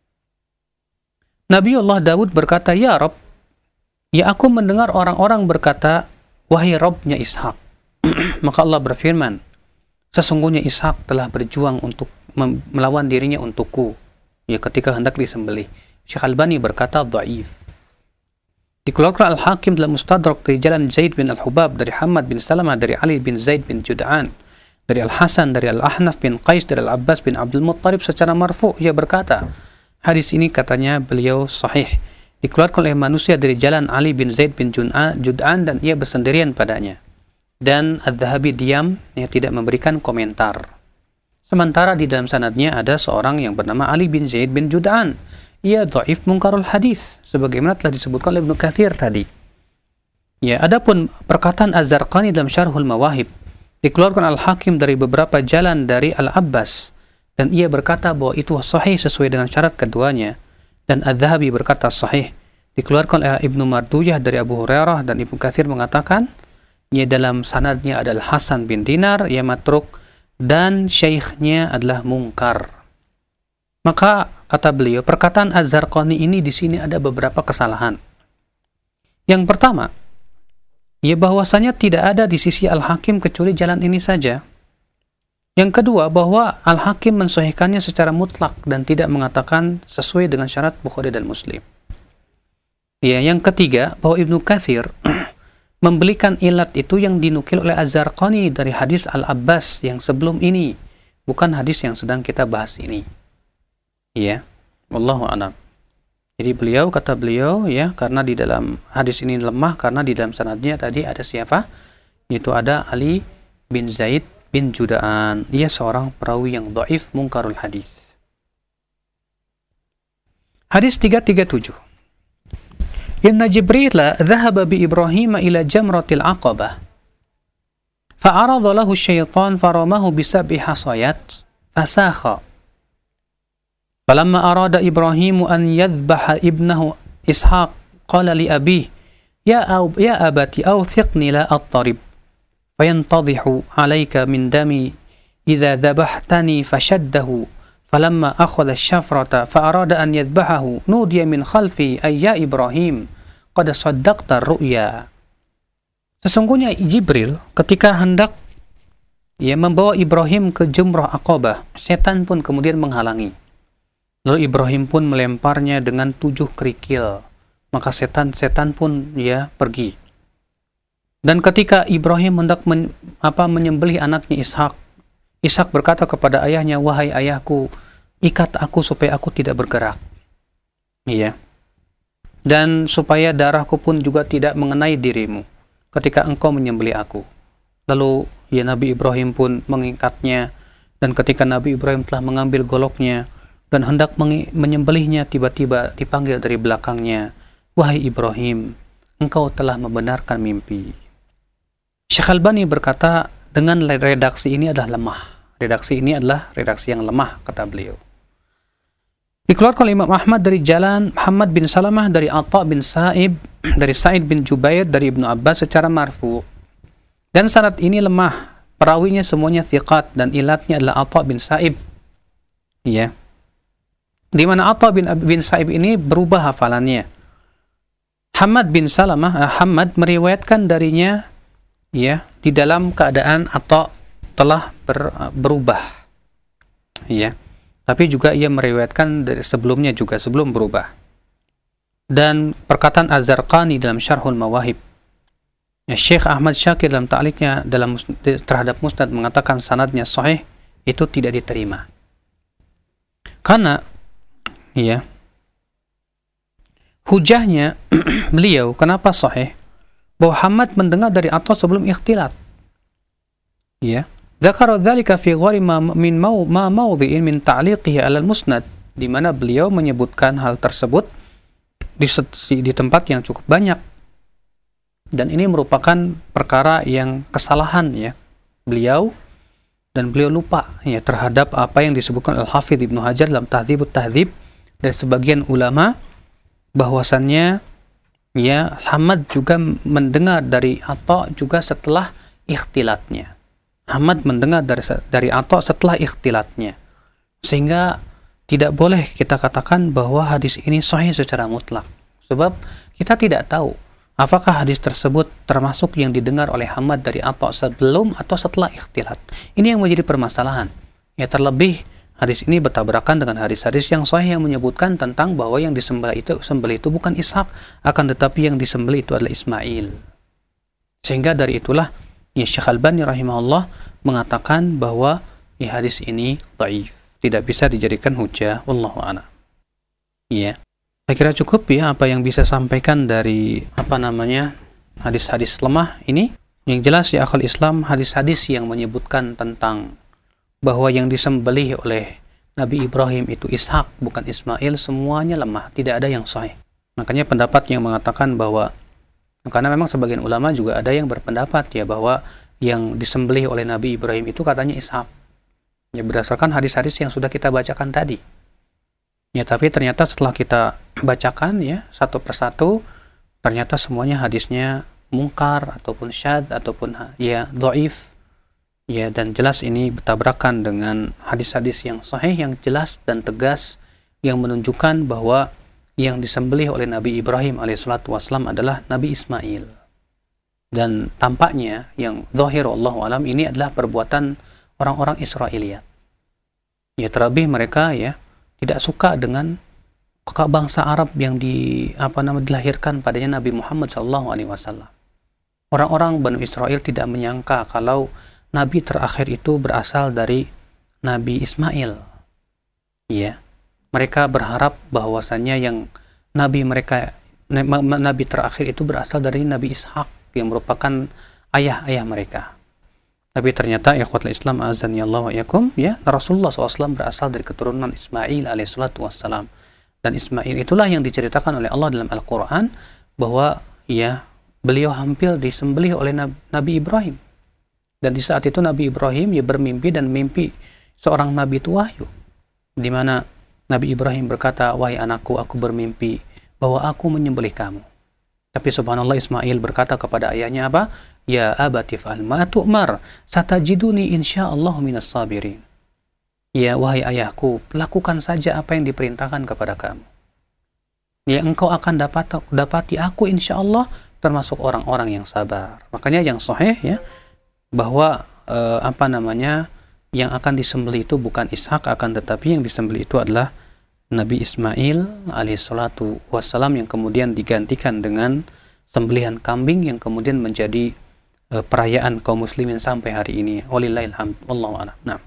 Nabiullah Daud berkata, ya Rabb, ya aku mendengar orang-orang berkata, wahai Rabbnya Ishak. Maka Allah berfirman, sesungguhnya Ishak telah berjuang untuk melawan dirinya untukku, ya ketika hendak disembelih. Syekh Albani berkata, dhaif. Dikeluarkan Al-Hakim dalam Mustadrak dari jalan Zaid bin Al-Hubab, dari Hamad bin Salamah, dari Ali bin Zaid bin Jud'an, dari Al-Hasan, dari Al-Ahnaf bin Qais, dari Al-Abbas bin Abdul Muttalib secara marfu'. Ia berkata, hadis ini katanya beliau sahih. Dikeluarkan oleh manusia dari jalan Ali bin Zaid bin Jud'an, dan ia bersendirian padanya. Dan Adz-Dzahabi diam, ia tidak memberikan komentar. Sementara di dalam sanadnya ada seorang yang bernama Ali bin Zaid bin Jud'an. Ia dhaif mungkarul hadis, sebagaimana telah disebutkan oleh Ibnu Katsir tadi. Ya, adapun perkataan Az-Zarqani dalam Syarhul Mawahib, dikeluarkan Al-Hakim dari beberapa jalan dari Al-Abbas, dan ia berkata bahwa itu sahih sesuai dengan syarat keduanya. Dan Adz-Dzahabi berkata sahih. Dikeluarkan oleh Ibnu Marduyah dari Abu Hurairah, dan Ibnu Katsir mengatakan, ia dalam sanadnya adalah Hasan bin Dinar, ia matruk, dan syekhnya adalah mungkar. Maka kata beliau, perkataan Az-Zarqani ini di sini ada beberapa kesalahan. Yang pertama, ya bahwasanya tidak ada di sisi Al-Hakim kecuali jalan ini saja. Yang kedua, bahwa Al-Hakim mensahihkannya secara mutlak dan tidak mengatakan sesuai dengan syarat Bukhari dan Muslim. Ya, yang ketiga, bahwa Ibnu Katsir membelikan ilat itu yang dinukil oleh Az-Zarqani dari hadis Al-Abbas yang sebelum ini, bukan hadis yang sedang kita bahas ini. Ya, wallahu a'lam. Jadi beliau, kata beliau, ya, karena di dalam hadis ini lemah, karena di dalam sanadnya tadi ada siapa? Yaitu ada Ali bin Zaid bin Jud'an. Ia seorang perawi yang dhaif mungkarul hadis. Hadis tiga ratus tiga puluh tujuh. Inna Jibril dhahaba bi Ibrahim ila jamratil aqabah. Fa'arada lahu syaitan faramahu bisab'i hasayat fasakha. Falamma arada Ibrahim an yadhbaha ibnahu Ishaq qala li abih ya ya abati awthiqni la at-tarib. fayantadhihu 'alaika min dami idza dhabahtani fashaddahu falamma akhadha asy-syafrata fa arada an yadhbahahu nudiya min khalfi ay ya Ibrahim qad saddaqta ru'ya. Sesungguhnya Jibril ketika hendak ia membawa Ibrahim ke Jumrah Aqabah, setan pun kemudian menghalangi. Lalu Ibrahim pun melemparnya dengan tujuh kerikil. Maka setan-setan pun ya pergi. Dan ketika Ibrahim hendak men, apa, menyembelih anaknya Ishak, Ishak berkata kepada ayahnya, wahai ayahku, ikat aku supaya aku tidak bergerak. Iya. Dan supaya darahku pun juga tidak mengenai dirimu ketika engkau menyembelih aku. Lalu ya Nabi Ibrahim pun mengikatnya, dan ketika Nabi Ibrahim telah mengambil goloknya dan hendak menyembelihnya, tiba-tiba dipanggil dari belakangnya, wahai Ibrahim, engkau telah membenarkan mimpi. Syekh Albani berkata, dengan redaksi ini adalah lemah. Redaksi ini adalah redaksi yang lemah, kata beliau. Dikeluarkan oleh Imam Ahmad dari jalan Muhammad bin Salamah dari Atha bin Sa'ib, dari Sa'id bin Jubair, dari Ibnu Abbas secara marfu. Dan sanad ini lemah, perawinya semuanya thiqat, dan ilatnya adalah Atha bin Sa'ib. Ya. Di mana Atha bin, bin Sa'ib ini berubah hafalannya. Hamad bin Salamah, uh, Hamad meriwayatkan darinya ya di dalam keadaan Atha telah ber, uh, berubah. Ya. Tapi juga ia meriwayatkan dari sebelumnya juga sebelum berubah. Dan perkataan Az-Zarqani dalam Syarhul Mawahib, ya, Syekh Ahmad Syakir dalam ta'liqnya dalam terhadap Musnad mengatakan sanadnya sahih, itu tidak diterima. Karena ya hujahnya beliau kenapa sahih, bahwa Hamad mendengar dari Atha sebelum ikhtilat. Ya, dzakara dzalika fi ghairi ma min mau ma mawdhi'in min ta'liqihi 'ala al-musnad, di mana beliau menyebutkan hal tersebut di, di tempat yang cukup banyak. Dan ini merupakan perkara yang kesalahan ya beliau, dan beliau lupa ya terhadap apa yang disebutkan Al-Hafidz Ibnu Hajar dalam Tahdzibut Tahdzib dan sebagian ulama, bahwasannya ya Hamad juga mendengar dari Atha juga setelah ikhtilatnya. Hamad mendengar dari dari Atha setelah ikhtilatnya, sehingga tidak boleh kita katakan bahwa hadis ini sahih secara mutlak, sebab kita tidak tahu apakah hadis tersebut termasuk yang didengar oleh Hamad dari Atha sebelum atau setelah ikhtilat. Ini yang menjadi permasalahan. Ya, terlebih hadis ini bertabrakan dengan hadis-hadis yang sahih yang menyebutkan tentang bahwa yang disembelih itu sembelih itu bukan Ishak, akan tetapi yang disembelih itu adalah Ismail. Sehingga dari itulah ya Syekh Albani rahimahullah mengatakan bahwa ya hadis ini dhaif, tidak bisa dijadikan hujah. Wallahu a'lam. Ya. Saya kira cukup ya apa yang bisa sampaikan dari apa namanya hadis-hadis lemah ini. Yang jelas ya akhul Islam, hadis-hadis yang menyebutkan tentang bahwa yang disembelih oleh Nabi Ibrahim itu Ishak bukan Ismail, semuanya lemah, tidak ada yang sahih. Makanya pendapat yang mengatakan bahwa, karena memang sebagian ulama juga ada yang berpendapat ya bahwa yang disembelih oleh Nabi Ibrahim itu katanya Ishak, ya berdasarkan hadis-hadis yang sudah kita bacakan tadi. Ya, tapi ternyata setelah kita bacakan ya satu persatu, ternyata semuanya hadisnya mungkar ataupun syadz ataupun ya dhaif. Ya, dan jelas ini bertabrakan dengan hadis-hadis yang sahih yang jelas dan tegas yang menunjukkan bahwa yang disembelih oleh Nabi Ibrahim alaihissalatu wassalam adalah Nabi Ismail. Dan tampaknya yang zahir wallahu alam ini adalah perbuatan orang-orang Israiliyat. Ya, terlebih mereka ya tidak suka dengan bangsa Arab yang di apa nama dilahirkan padanya Nabi Muhammad shallallahu alaihi wasallam. Orang-orang Bani Israel tidak menyangka kalau Nabi terakhir itu berasal dari Nabi Ismail. Ya, mereka berharap bahwasannya yang Nabi mereka Nabi terakhir itu berasal dari Nabi Ishak yang merupakan ayah-ayah mereka. Tapi ternyata ikhwatul Islam azan ya Allah wa yakum, ya Rasulullah shallallahu alaihi wasallam berasal dari keturunan Ismail alaihissalatu wassalam. Dan Ismail itulah yang diceritakan oleh Allah dalam Al-Quran bahwa ya beliau hampir disembelih oleh Nabi Ibrahim. Dan di saat itu Nabi Ibrahim ya bermimpi, dan mimpi seorang Nabi itu wahyu, di mana Nabi Ibrahim berkata, wahai anakku, aku bermimpi bahwa aku menyembelih kamu. Tapi subhanallah Ismail berkata kepada ayahnya apa? ya abati fa'al ma tu'mar satajiduni insyaallah minas sabirin. Ya wahai ayahku, lakukan saja apa yang diperintahkan kepada kamu. Ya engkau akan dapat dapati aku insyaallah termasuk orang-orang yang sabar. Makanya yang sahih ya bahwa eh, apa namanya yang akan disembelih itu bukan Ishak, akan tetapi yang disembelih itu adalah Nabi Ismail alaihissalatu wassalam, yang kemudian digantikan dengan sembelihan kambing yang kemudian menjadi uh, perayaan kaum muslimin sampai hari ini. Walillahil hamd, wallahu a'lam. Nah.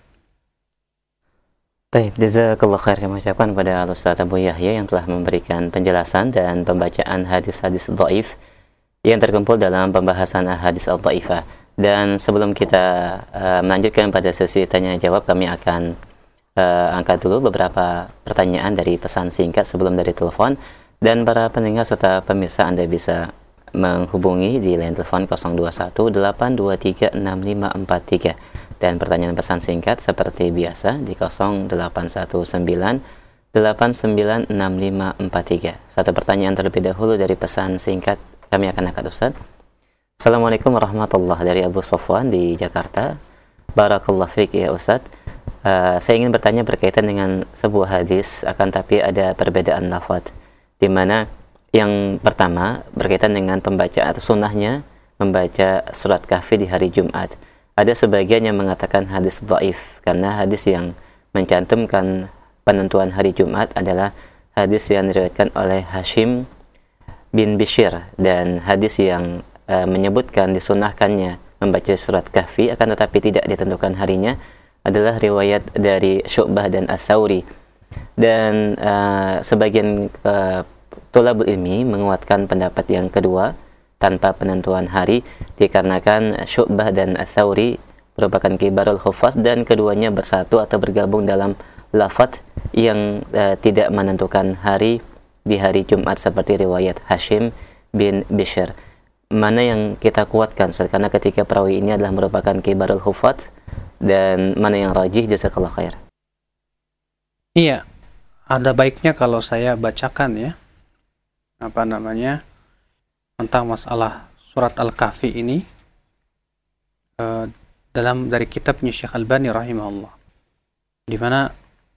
Baik, jazakallahu khair, kami ucapkan kepada Ustaz Abu Yahya yang telah memberikan penjelasan dan pembacaan hadis-hadis dhaif yang terkumpul dalam pembahasan hadis al-dhaifah. Dan sebelum kita uh, melanjutkan pada sesi tanya jawab, kami akan uh, angkat dulu beberapa pertanyaan dari pesan singkat sebelum dari telepon. Dan para pendengar serta pemirsa, Anda bisa menghubungi di line telepon nol dua satu delapan dua tiga enam lima empat tiga, dan pertanyaan pesan singkat seperti biasa di nol delapan satu sembilan delapan sembilan enam lima empat tiga. Satu pertanyaan terlebih dahulu dari pesan singkat kami akan angkat, Ustaz. Assalamualaikum warahmatullahi wabarakatuh, dari Abu Sofwan di Jakarta. Barakallahu fiik ya Ustaz. Uh, saya ingin bertanya berkaitan dengan sebuah hadis, akan tapi ada perbedaan lafaz, di mana yang pertama berkaitan dengan pembaca atau sunnahnya membaca surat Kahfi di hari Jumat. Ada sebagian yang mengatakan hadis dhaif karena hadis yang mencantumkan penentuan hari Jumat adalah hadis yang diriwayatkan oleh Hashim bin Bishr, dan hadis yang uh, menyebutkan disunahkannya membaca surat Kahfi akan tetapi tidak ditentukan harinya adalah riwayat dari Syu'bah dan Ats-Tsauri. Dan uh, sebagian uh, Thalabul ilmi menguatkan pendapat yang kedua tanpa penentuan hari, dikarenakan Syu'bah dan Ats-Tsauri merupakan kibarul huffaz dan keduanya bersatu atau bergabung dalam lafaz yang uh, tidak menentukan hari di hari Jumat seperti riwayat Hashim bin Bishr. Mana yang kita kuatkan? Karena ketika perawi ini adalah merupakan kibarul huffaz, dan mana yang rajih? Jazakallah khair. Iya, ada baiknya kalau saya bacakan ya apa namanya tentang masalah surat Al-Kahfi ini uh, dalam dari kitabnya Syekh Albani rahimahullah, di mana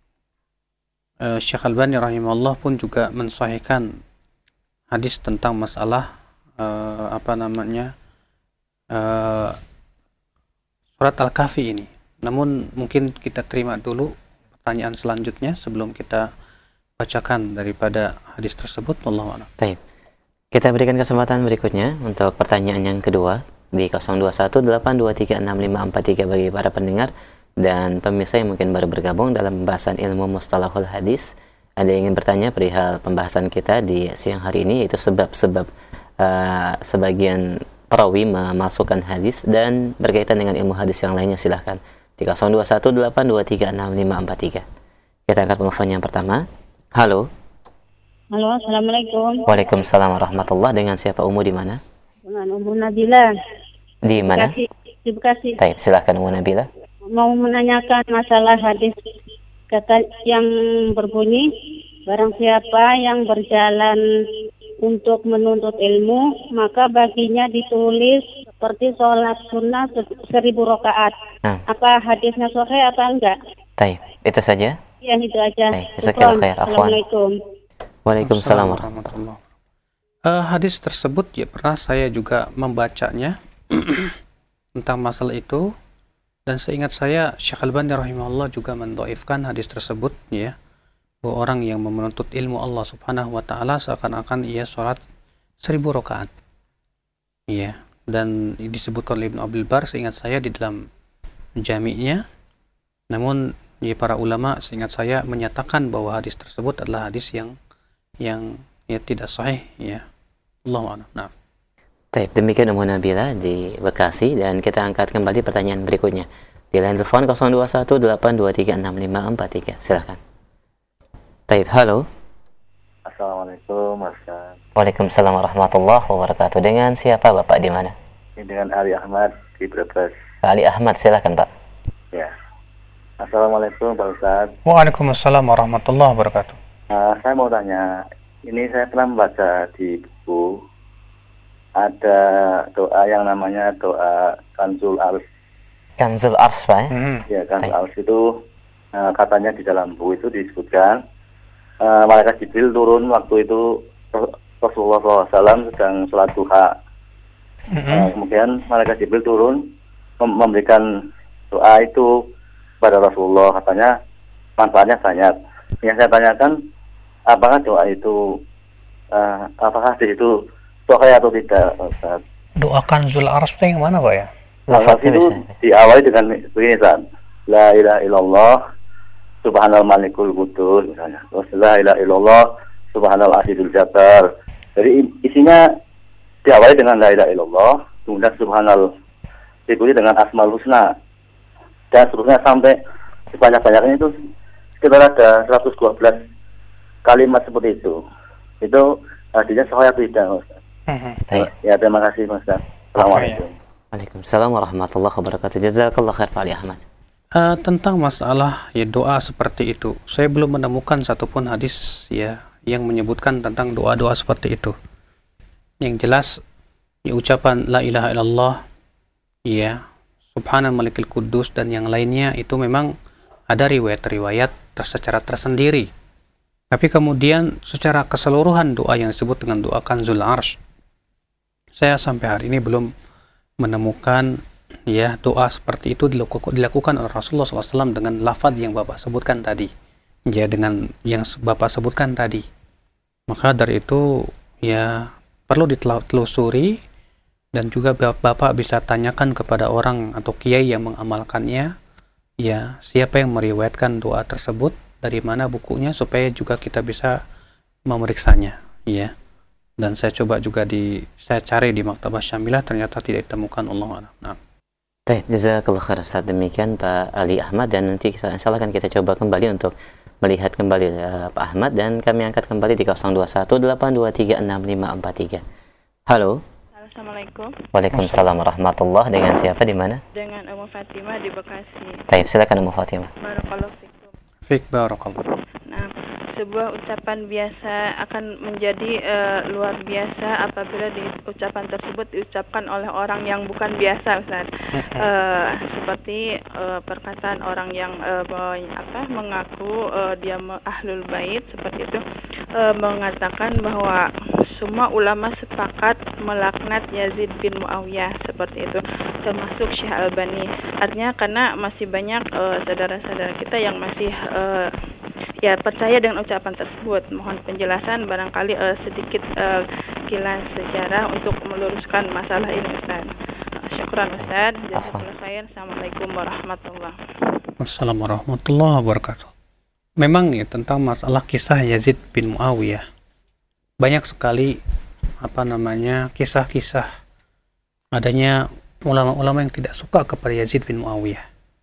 uh, Syekh Albani rahimahullah pun juga mensahihkan hadis tentang masalah uh, apa namanya uh, surat Al-Kahfi ini. Namun mungkin kita terima dulu pertanyaan selanjutnya sebelum kita bacakan daripada hadis tersebut. Wallahu a'lam. Baik. Kita berikan kesempatan berikutnya untuk pertanyaan yang kedua di nol dua satu delapan dua tiga enam lima empat tiga bagi para pendengar dan pemirsa yang mungkin baru bergabung dalam pembahasan ilmu mustalahul hadis. Ada yang ingin bertanya perihal pembahasan kita di siang hari ini, yaitu sebab-sebab uh, sebagian perawi memasukkan hadis dan berkaitan dengan ilmu hadis yang lainnya, silahkan di nol dua satu delapan dua tiga enam lima empat tiga. Kita angkat telepon yang pertama. Halo. Halo, assalamualaikum. Waalaikumsalam warahmatullah. Dengan siapa, Umu di mana? Dengan Umu Nabila. Di mana? Bekasi. Di Bekasi. Baik, silakan Umu Nabila. Mau menanyakan masalah hadis kata yang berbunyi, barang siapa yang berjalan untuk menuntut ilmu, maka baginya ditulis seperti sholat sunnah seribu rakaat. Hmm. Apa hadisnya sahih atau enggak? Baik, itu saja. Ya, itu aja. Baik, jazakallahu khair. Afwan. Assalamualaikum. Waalaikumsalam warahmatullahi wabarakatuh. Uh, hadis tersebut ya pernah saya juga membacanya tentang masalah itu, dan seingat saya Syekh Albani rahimahullah juga mendhaifkan hadis tersebut ya, bahwa orang yang menuntut ilmu Allah Subhanahu wa taala seakan-akan ia sholat seribu rakaat. Iya, dan disebutkan oleh Ibnu Abdul Bar seingat saya di dalam jami'nya. Namun ya, para ulama seingat saya menyatakan bahwa hadis tersebut adalah hadis yang yang ya tidak sahih ya. Allahu a'lam. Nah. Baik, demikian Ummu Nabila di Bekasi, dan kita angkat kembali pertanyaan berikutnya di line telepon nol dua satu delapan dua tiga enam lima empat tiga. Silakan. Baik, halo. Assalamualaikum Mas. Waalaikumsalam warahmatullahi wabarakatuh. Dengan siapa Bapak, di mana? Dengan Ali Ahmad di Brebes. Ali Ahmad, silakan Pak. Ya. Assalamualaikum Pak Ustaz. Waalaikumsalam warahmatullahi wabarakatuh. Uh, saya mau tanya, ini saya pernah membaca di buku ada doa yang namanya doa Kanzul Ars. Kanzul Ars, Pak ya? Hmm. Ya, Kanzul Ars itu uh, katanya di dalam buku itu disebutkan uh, malaikat Jibril turun waktu itu Rasulullah shallallahu alaihi wasallam sedang sholat duha. Mm-hmm. Uh, kemudian malaikat Jibril turun mem- memberikan doa itu kepada Rasulullah, katanya manfaatnya banyak. Yang saya tanyakan, apakah doa itu uh, apakah di itu sahih atau tidak, Ustaz? Doa Kanzul Ars itu yang mana, Pak ya? Lafadznya itu bisa. diawali dengan begini, Ustaz. La ilaha illallah subhanal malikul qudus misalnya. La ilaha illallah subhanal azizul jabbar. Jadi isinya diawali dengan la ilaha illallah, kemudian subhanal, diikuti dengan asmaul husna, dan seterusnya sampai sebanyak-banyaknya itu sekitar ada seratus dua belas kalimat seperti itu. Itu artinya sahih atau tidak, Ustaz? Mm-hmm. Ya, terima kasih, Ustaz. Assalamualaikum. Waalaikumsalam warahmatullahi wabarakatuh. Jazakallah khair, Pak Ali Ahmad. Uh, tentang masalah ya doa seperti itu, saya belum menemukan satupun hadis ya yang menyebutkan tentang doa-doa seperti itu. Yang jelas ya, ucapan la ilaha illallah, ya subhana malikil kudus dan yang lainnya itu memang ada riwayat-riwayat ter- secara tersendiri. Tapi kemudian secara keseluruhan doa yang disebut dengan doa Kanzul Ars, saya sampai hari ini belum menemukan ya doa seperti itu dilaku- dilakukan oleh Rasulullah shallallahu alaihi wasallam dengan lafaz yang Bapak sebutkan tadi, ya dengan yang Bapak sebutkan tadi. Maka dari itu ya perlu ditelusuri dan juga Bapak bisa tanyakan kepada orang atau kiai yang mengamalkannya, ya siapa yang meriwayatkan doa tersebut, dari mana bukunya, supaya juga kita bisa memeriksanya, ya. Dan saya coba juga di saya cari di Maktabah Syamilah, ternyata tidak ditemukan. Allahu a'lam. Nah. Baik, jazakallah khair. Saat demikian Pak Ali Ahmad, dan nanti insyaallah akan kita coba kembali untuk melihat kembali uh, Pak Ahmad, dan kami angkat kembali di nol dua satu delapan dua tiga enam lima empat tiga. Halo. Assalamualaikum. Waalaikumsalam warahmatullahi. Dengan siapa, di mana? Dengan Ummu Fatimah di Bekasi. Baik, silakan Ummu Fatimah. Barakallahu fikum. Fik barakallah. Nah, sebuah ucapan biasa akan menjadi uh, luar biasa apabila di, ucapan tersebut diucapkan oleh orang yang bukan biasa, Ustaz. uh, seperti uh, perkataan orang yang uh, apa mengaku uh, dia ahlul bait, seperti itu, uh, mengatakan bahwa semua ulama sepakat melaknat Yazid bin Muawiyah, seperti itu, termasuk Syekh Albani. Artinya karena masih banyak uh, saudara-saudara kita yang masih uh, ya percaya dengan ucapan tersebut. Mohon penjelasan barangkali uh, sedikit uh, kilas sejarah untuk meluruskan masalah ini, Ustaz. Syukran, Ustaz. Jazakallahu khair. Assalamualaikum warahmatullahi wabarakatuh. Assalamualaikum warahmatullahi wabarakatuh. Memang ya tentang masalah kisah Yazid bin Muawiyah, banyak sekali apa namanya kisah-kisah adanya ulama-ulama yang tidak suka kepada Yazid bin Muawiyah.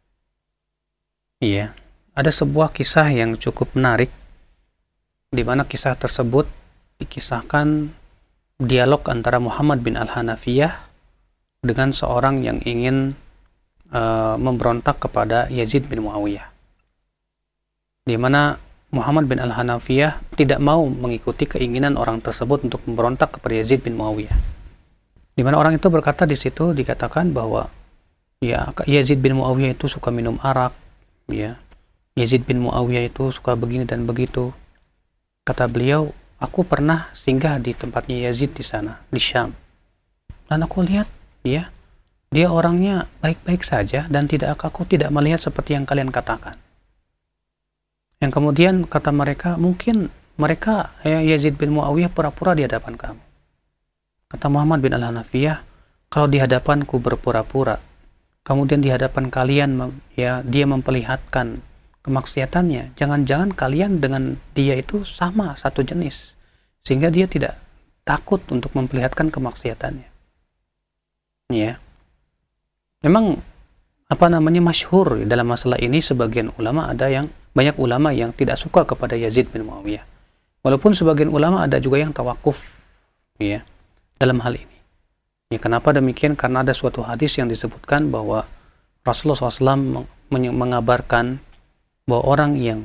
Iya, ada sebuah kisah yang cukup menarik, di mana kisah tersebut dikisahkan dialog antara Muhammad bin Al-Hanafiyah dengan seorang yang ingin uh, memberontak kepada Yazid bin Muawiyah, di mana Muhammad bin Al-Hanafiyah tidak mau mengikuti keinginan orang tersebut untuk memberontak kepada Yazid bin Muawiyah. Di mana orang itu berkata, di situ dikatakan bahwa ya Yazid bin Muawiyah itu suka minum arak, ya. Yazid bin Muawiyah itu suka begini dan begitu. Kata beliau, aku pernah singgah di tempatnya Yazid di sana, di Syam. Dan aku lihat, ya, dia orangnya baik-baik saja dan tidak aku tidak melihat seperti yang kalian katakan. Yang kemudian kata mereka, mungkin mereka ya, Yazid bin Muawiyah pura-pura di hadapan kamu. Kata Muhammad bin Al-Hanafiyah, kalau di hadapanku berpura-pura, kemudian di hadapan kalian ya dia memperlihatkan kemaksiatannya, jangan-jangan kalian dengan dia itu sama, satu jenis, sehingga dia tidak takut untuk memperlihatkan kemaksiatannya. Ya, memang apa namanya masyhur dalam masalah ini, sebagian ulama ada yang banyak ulama yang tidak suka kepada Yazid bin Muawiyah. Walaupun sebagian ulama ada juga yang tawakuf, ya, dalam hal ini. Ya, kenapa demikian? Karena ada suatu hadis yang disebutkan bahwa Rasulullah shallallahu alaihi wasallam mengabarkan bahwa orang yang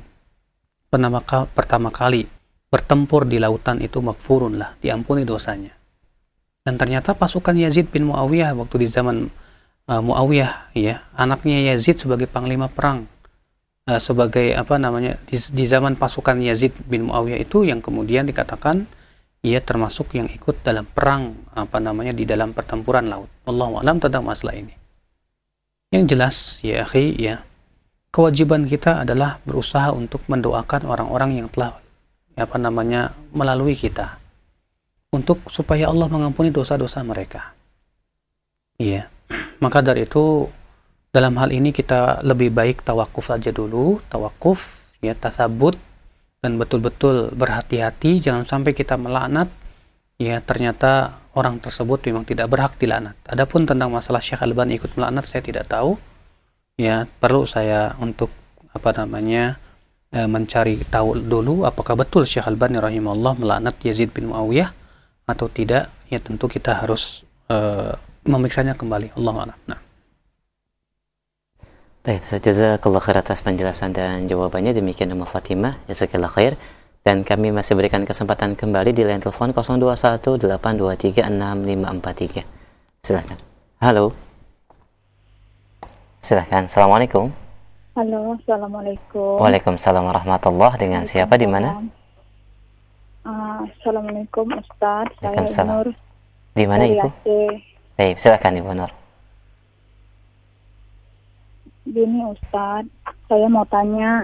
pertama kali bertempur di lautan itu makfurun lah, diampuni dosanya. Dan ternyata pasukan Yazid bin Muawiyah waktu di zaman uh, Muawiyah, ya, anaknya Yazid sebagai panglima perang, uh, sebagai apa namanya di, di zaman pasukan Yazid bin Muawiyah itu yang kemudian dikatakan ia termasuk yang ikut dalam perang apa namanya di dalam pertempuran laut. Wallahu a'lam tentang masalah ini. Yang jelas ya akhi, ya, kewajiban kita adalah berusaha untuk mendoakan orang-orang yang telah apa namanya melalui kita, untuk supaya Allah mengampuni dosa-dosa mereka. Iya. Maka dari itu dalam hal ini kita lebih baik tawakuf aja dulu, tawakuf, ya, tasabut, dan betul-betul berhati-hati jangan sampai kita melaknat, ya, ternyata orang tersebut memang tidak berhak dilaknat. Adapun tentang masalah Syekh Albani ikut melaknat saya tidak tahu. Ya, perlu saya untuk apa namanya e, mencari tahu dulu apakah betul Syekh Albani rahimahullah melaknat Yazid bin Muawiyah atau tidak. Ya, tentu kita harus uh, memeriksanya kembali. Allahu a'lam. Nah. Baik, jazakallah khair atas penjelasan dan jawabannya. Demikian Ummu Fatimah, jazakallah khair. Dan kami masih berikan kesempatan kembali di line telepon nol dua satu delapan dua tiga enam lima empat tiga. Silakan. Halo. Silakan. Assalamualaikum. Halo, assalamualaikum. Waalaikumsalam warahmatullah. Dengan siapa di mana? Uh, Assalamualaikum Ustaz, saya Nur. Nur. Di mana Ibu? Baik, silakan Ibu Nur. Gini Ustaz, saya mau tanya.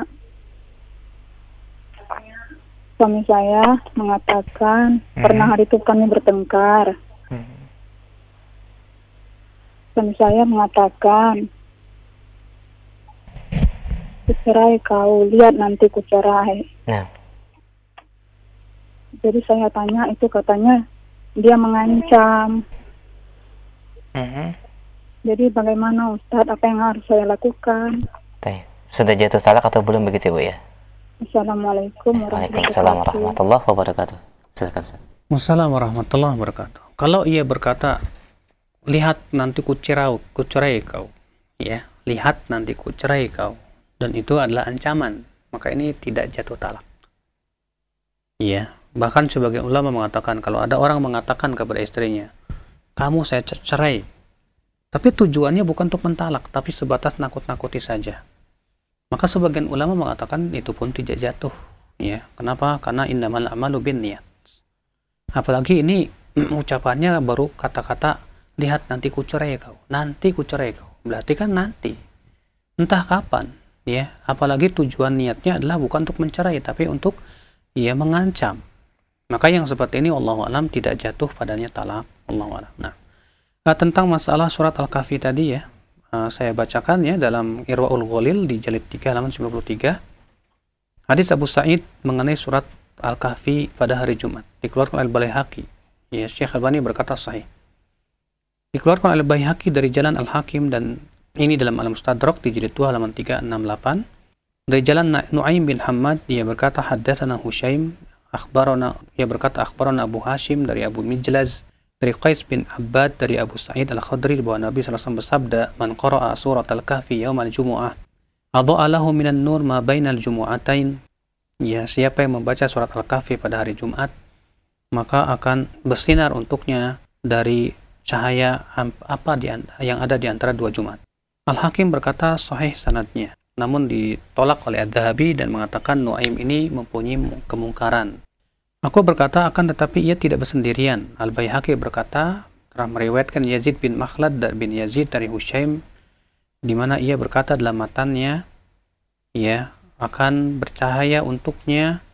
Suami saya mengatakan hmm. pernah hari itu kami bertengkar. Hmm. Suami saya mengatakan, kucerai kau, lihat nanti kucerai. Nah. Jadi saya tanya, itu katanya dia mengancam. Uh-huh. Jadi bagaimana Ustadz, apa yang harus saya lakukan? Baik. Sudah jatuh talak atau belum begitu Bu ya? Assalamualaikum warahmatullahi wabarakatuh. Silakan Ustaz. Waalaikumsalam warahmatullahi wabarakatuh. Kalau ia berkata, lihat nanti kucerau, kucerai kau, ya, lihat nanti kucerai kau, dan itu adalah ancaman, maka ini tidak jatuh talak. Iya. Bahkan sebagian ulama mengatakan kalau ada orang mengatakan kepada istrinya, kamu saya cerai, tapi tujuannya bukan untuk mentalak, tapi sebatas nakut-nakuti saja, maka sebagian ulama mengatakan itu pun tidak jatuh. Ya, kenapa? Karena innamal a'malu binniyat. Apalagi ini ucapannya baru kata-kata lihat nanti kucerai kau, nanti kucerai kau, berarti kan nanti, entah kapan. Ya, apalagi tujuan niatnya adalah bukan untuk mencerai, tapi untuk ya mengancam. Maka yang seperti ini wallahu alam tidak jatuh padanya talak. Wallahu alam. Nah, tentang masalah surat Al-Kahfi tadi ya, uh, saya bacakan ya dalam Irwaul Ghalil di jilid tiga halaman sembilan puluh tiga. Hadis Abu Sa'id mengenai surat Al-Kahfi pada hari Jumat dikeluarkan oleh Al-Baihaqi. Ya, Syekh Albani berkata sahih. Dikeluarkan oleh Al-Baihaqi dari jalan Al-Hakim, dan ini dalam Al-Mustadrak di jilid dua halaman tiga enam delapan. Dari jalan Nu'aim bin Hammad, dia berkata haddatsana Husyaim akhbarana, ia berkata akhbarana Abu Hashim dari Abu Mijlaz dari Qais bin Abbad dari Abu Sa'id Al-Khudri bahwa Nabi sallallahu alaihi wasallam bersabda, man qara'a surat Al-Kahfi yaumal jumu'ah adha'a lahu minan nur ma bainal jumu'atain. Ya, siapa yang membaca surat Al-Kahfi pada hari Jumat, maka akan bersinar untuknya dari cahaya apa di, yang ada di antara dua Jumat. Al-Hakim berkata sahih sanadnya, namun ditolak oleh Ad-Dhahabi dan mengatakan Nu'aim ini mempunyai kemungkaran. Aku berkata akan tetapi ia tidak bersendirian. Al-Baihaqi berkata telah meriwayatkan Yazid bin Makhlad bin Yazid dari Husyaim, di mana ia berkata dalam matannya ya akan bercahaya untuknya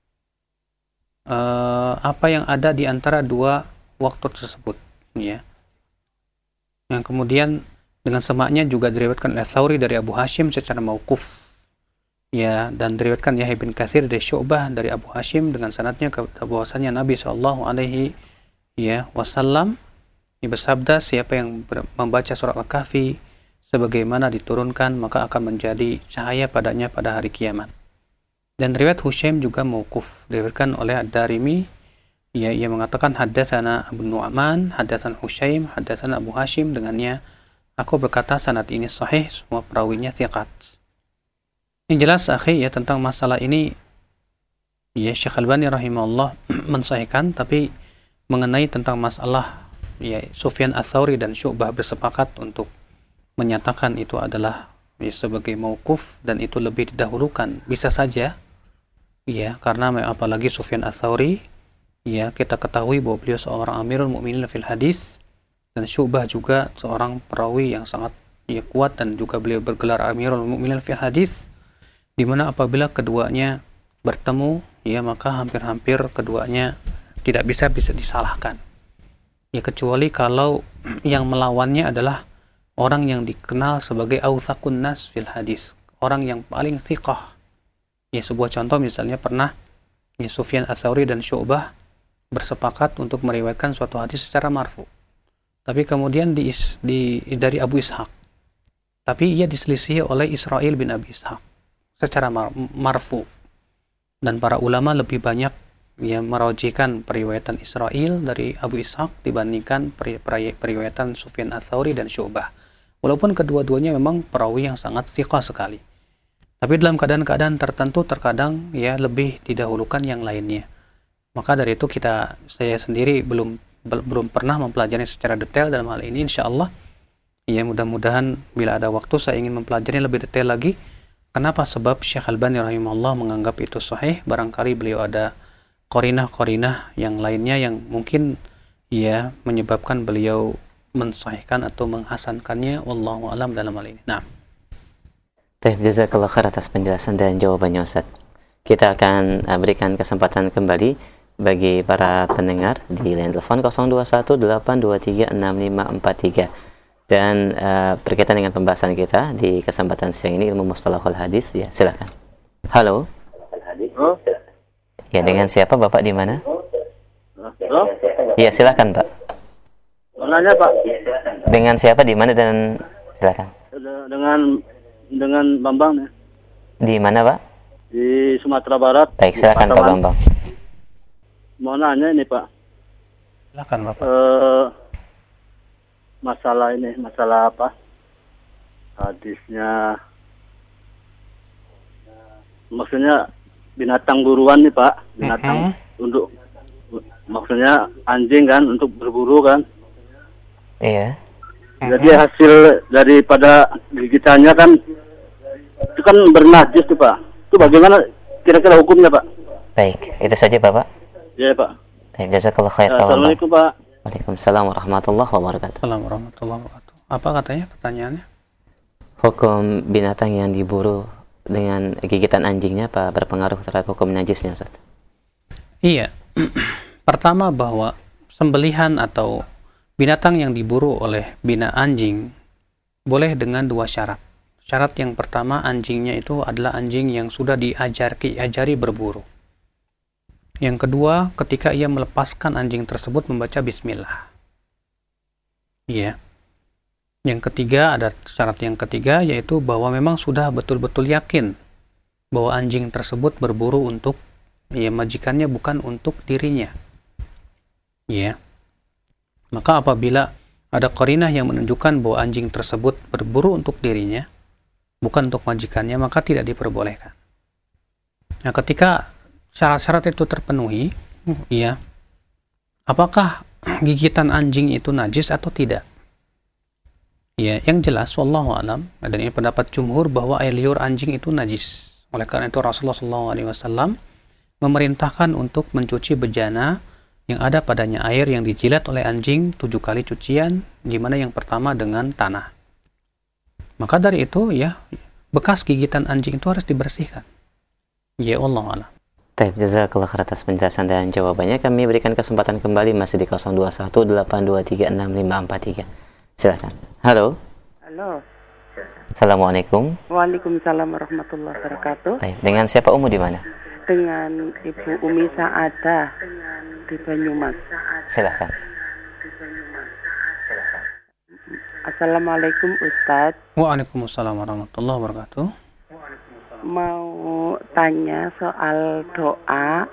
uh, apa yang ada di antara dua waktu tersebut, ya. Yang kemudian dengan semaknya juga diriwayatkan oleh Thawri dari Abu Hashim secara mauquf, ya, dan diriwayatkan Yahya bin Katsir dari Syu'bah dari Abu Hashim dengan sanadnya bahwasanya Nabi sallallahu alaihi wasallam bersabda, siapa yang membaca surat Al-Kahfi sebagaimana diturunkan maka akan menjadi cahaya padanya pada hari kiamat. Dan riwayat Husyaim juga mauquf diriwayatkan oleh Ad-Darimi, ya, ia mengatakan haddatsana Abu Nu'man, haddatsana Husyaim, haddatsana Abu Hashim, dengannya aku berkata sanad ini sahih, semua perawinya thiqat. Yang jelas akhi ya tentang masalah ini ya Syekh Albani rahimahullah mensahihkan, tapi mengenai tentang masalah ya Sufyan Ats-Tsauri dan Syu'bah bersepakat untuk menyatakan itu adalah ya, sebagai mauquf dan itu lebih didahulukan, bisa saja ya, karena apalagi Sufyan Ats-Tsauri ya kita ketahui bahwa beliau seorang Amirul Mukminin fil hadis, dan Syu'bah juga seorang perawi yang sangat ya, kuat dan juga beliau bergelar Amirul Mukminin fil hadis, di mana apabila keduanya bertemu ya maka hampir-hampir keduanya tidak bisa bisa disalahkan ya, kecuali kalau yang melawannya adalah orang yang dikenal sebagai autsaqun nas fil hadis, orang yang paling thiqah ya. Sebuah contoh misalnya pernah ya, Sufyan Ats-Tsauri dan Syu'bah bersepakat untuk meriwayatkan suatu hadis secara marfu, tapi kemudian di, di, dari Abu Ishaq, tapi ia diselisihi oleh Israil bin Abi Ishaq secara mar, marfu, dan para ulama lebih banyak yang merajikan periwayatan Israil dari Abu Ishaq dibandingkan peri, peri, periwayatan Sufyan Ats-Tsauri dan Syu'bah, walaupun kedua-duanya memang perawi yang sangat thiqah sekali, tapi dalam keadaan-keadaan tertentu terkadang ya lebih didahulukan yang lainnya. Maka dari itu kita, saya sendiri belum belum pernah mempelajari secara detail dalam hal ini. Insya Allah ya mudah-mudahan bila ada waktu saya ingin mempelajari lebih detail lagi. Kenapa? Sebab Syekh Albani rahimahullah menganggap itu sahih. Barangkali beliau ada korinah-korinah yang lainnya yang mungkin ya menyebabkan beliau mensahihkan atau menghasankannya. Wallahu a'lam dalam hal ini. Nah, jazakallah khair atas penjelasan dan jawabannya Ustaz. Kita akan uh, berikan kesempatan kembali bagi para pendengar di line telepon nol dua satu delapan dua tiga enam lima empat tiga. Dan uh, berkaitan dengan pembahasan kita di kesempatan siang ini, ilmu mustalahul hadis, ya silakan. Halo. Oh? Ya, dengan siapa Bapak di mana? Halo? Ya, silakan Pak. Nanya Pak. Dengan siapa di mana dan silakan. Dengan dengan Bambang ya. Di mana Pak? Di Sumatera Barat. Baik, silakan Pak Bambang. Mau nanya ini Pak. silakan Bapak. Uh, masalah ini, masalah apa? Hadisnya, maksudnya binatang buruan nih Pak, binatang uh-huh. untuk, maksudnya anjing kan untuk berburu kan? Iya. Uh-huh. Jadi hasil daripada gigitannya kan itu kan bernajis tuh Pak. Itu bagaimana kira-kira hukumnya Pak? Baik, itu saja Bapak. Iya Pak. Baik, jazakallah khair Pak. Assalamualaikum Pak. Waalaikumsalam warahmatullahi wabarakatuh. Assalamualaikum warahmatullahi wabarakatuh. Apa katanya pertanyaannya? Hukum binatang yang diburu dengan gigitan anjingnya apa berpengaruh terhadap hukum najisnya Ustaz? Iya. Pertama bahwa sembelihan atau binatang yang diburu oleh bina anjing boleh dengan dua syarat. Syarat yang pertama, anjingnya itu adalah anjing yang sudah diajari, diajari berburu. Yang kedua, ketika ia melepaskan anjing tersebut membaca bismillah. Iya. Yang ketiga, ada syarat yang ketiga, yaitu bahwa memang sudah betul-betul yakin bahwa anjing tersebut berburu untuk ya majikannya, bukan untuk dirinya. Iya. Maka apabila ada qarinah yang menunjukkan bahwa anjing tersebut berburu untuk dirinya, bukan untuk majikannya, maka tidak diperbolehkan. Nah, ketika syarat-syarat itu terpenuhi, ya, apakah gigitan anjing itu najis atau tidak? Ya, yang jelas, wallahu alam, dan ini pendapat jumhur bahwa air liur anjing itu najis. Oleh karena itu Rasulullah shallallahu alaihi wasallam memerintahkan untuk mencuci bejana yang ada padanya air yang dijilat oleh anjing tujuh kali cucian, di mana yang pertama dengan tanah. Maka dari itu, ya, bekas gigitan anjing itu harus dibersihkan. Ya, wallahu alam. Baik, jazakallah khair atas penjelasan dan jawabannya. Kami berikan kesempatan kembali masih di nol dua satu delapan dua tiga enam lima empat tiga. Silakan. Halo. Halo. Assalamualaikum. Waalaikumsalam warahmatullahi wabarakatuh. Baik, dengan siapa Umu di mana? Dengan Ibu Umi Saadah di Banyumas. Silakan. Assalamualaikum Ustadz. Waalaikumsalam warahmatullahi wabarakatuh. Mau tanya soal doa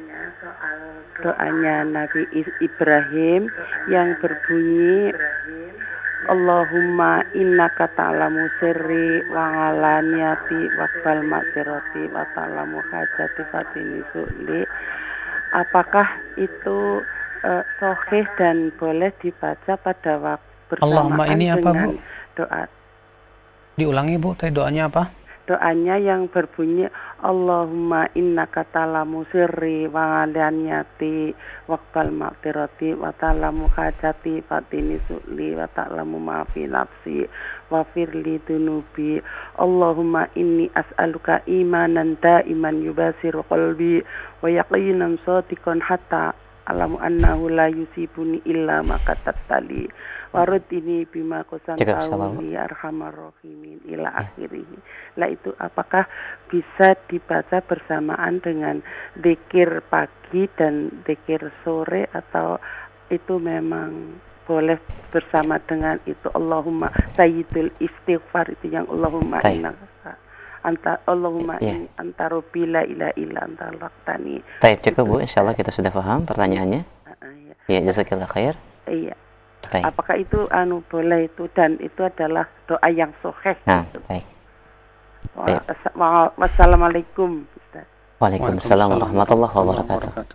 doanya Nabi Ibrahim yang berbunyi Allahumma innaka ta'lamu sirri wa alaniyati waqbal maghfirati wa ta'lamu hajati fatini su'li. Apakah itu uh, sohih dan boleh dibaca pada waktu bersamaan Allahumma ini apa, Bu? Doa. Diulangi, Bu, tadi doanya apa? Doanya yang berbunyi Allahumma innaka ta'lamu sirri wa alaniyati waqbal maghfirati wa ta'lamu hajati fatini su'li wa ta'lamu ma fi nafsi wa firli dunubi Allahumma inni as'aluka imanan da'iman yubasiru qalbi wa yaqinan sadiqan hatta alamu annahu la yusibuni illa ma katabtali warud ini bima qasantawli arhamar rahimin ila akhirih. Lah itu apakah bisa dibaca bersamaan dengan zikir pagi dan zikir sore atau itu memang boleh bersama dengan itu Allahumma sayyidul istighfar itu yang Allahumma innaka anta Allahumma yeah. in anta rabbi la ilaha illa anta laqtani. Baik, cukup Bu, insyaallah kita sudah paham pertanyaannya. Uh, uh, ya. Ya, jazakallah khair. Iya. Baik. Apakah itu anu boleh itu dan itu adalah doa yang sahih? Nah, gitu. baik. Wa- wa- Wassalamualaikum. Waalaikumsalam warahmatullahi wabarakatuh.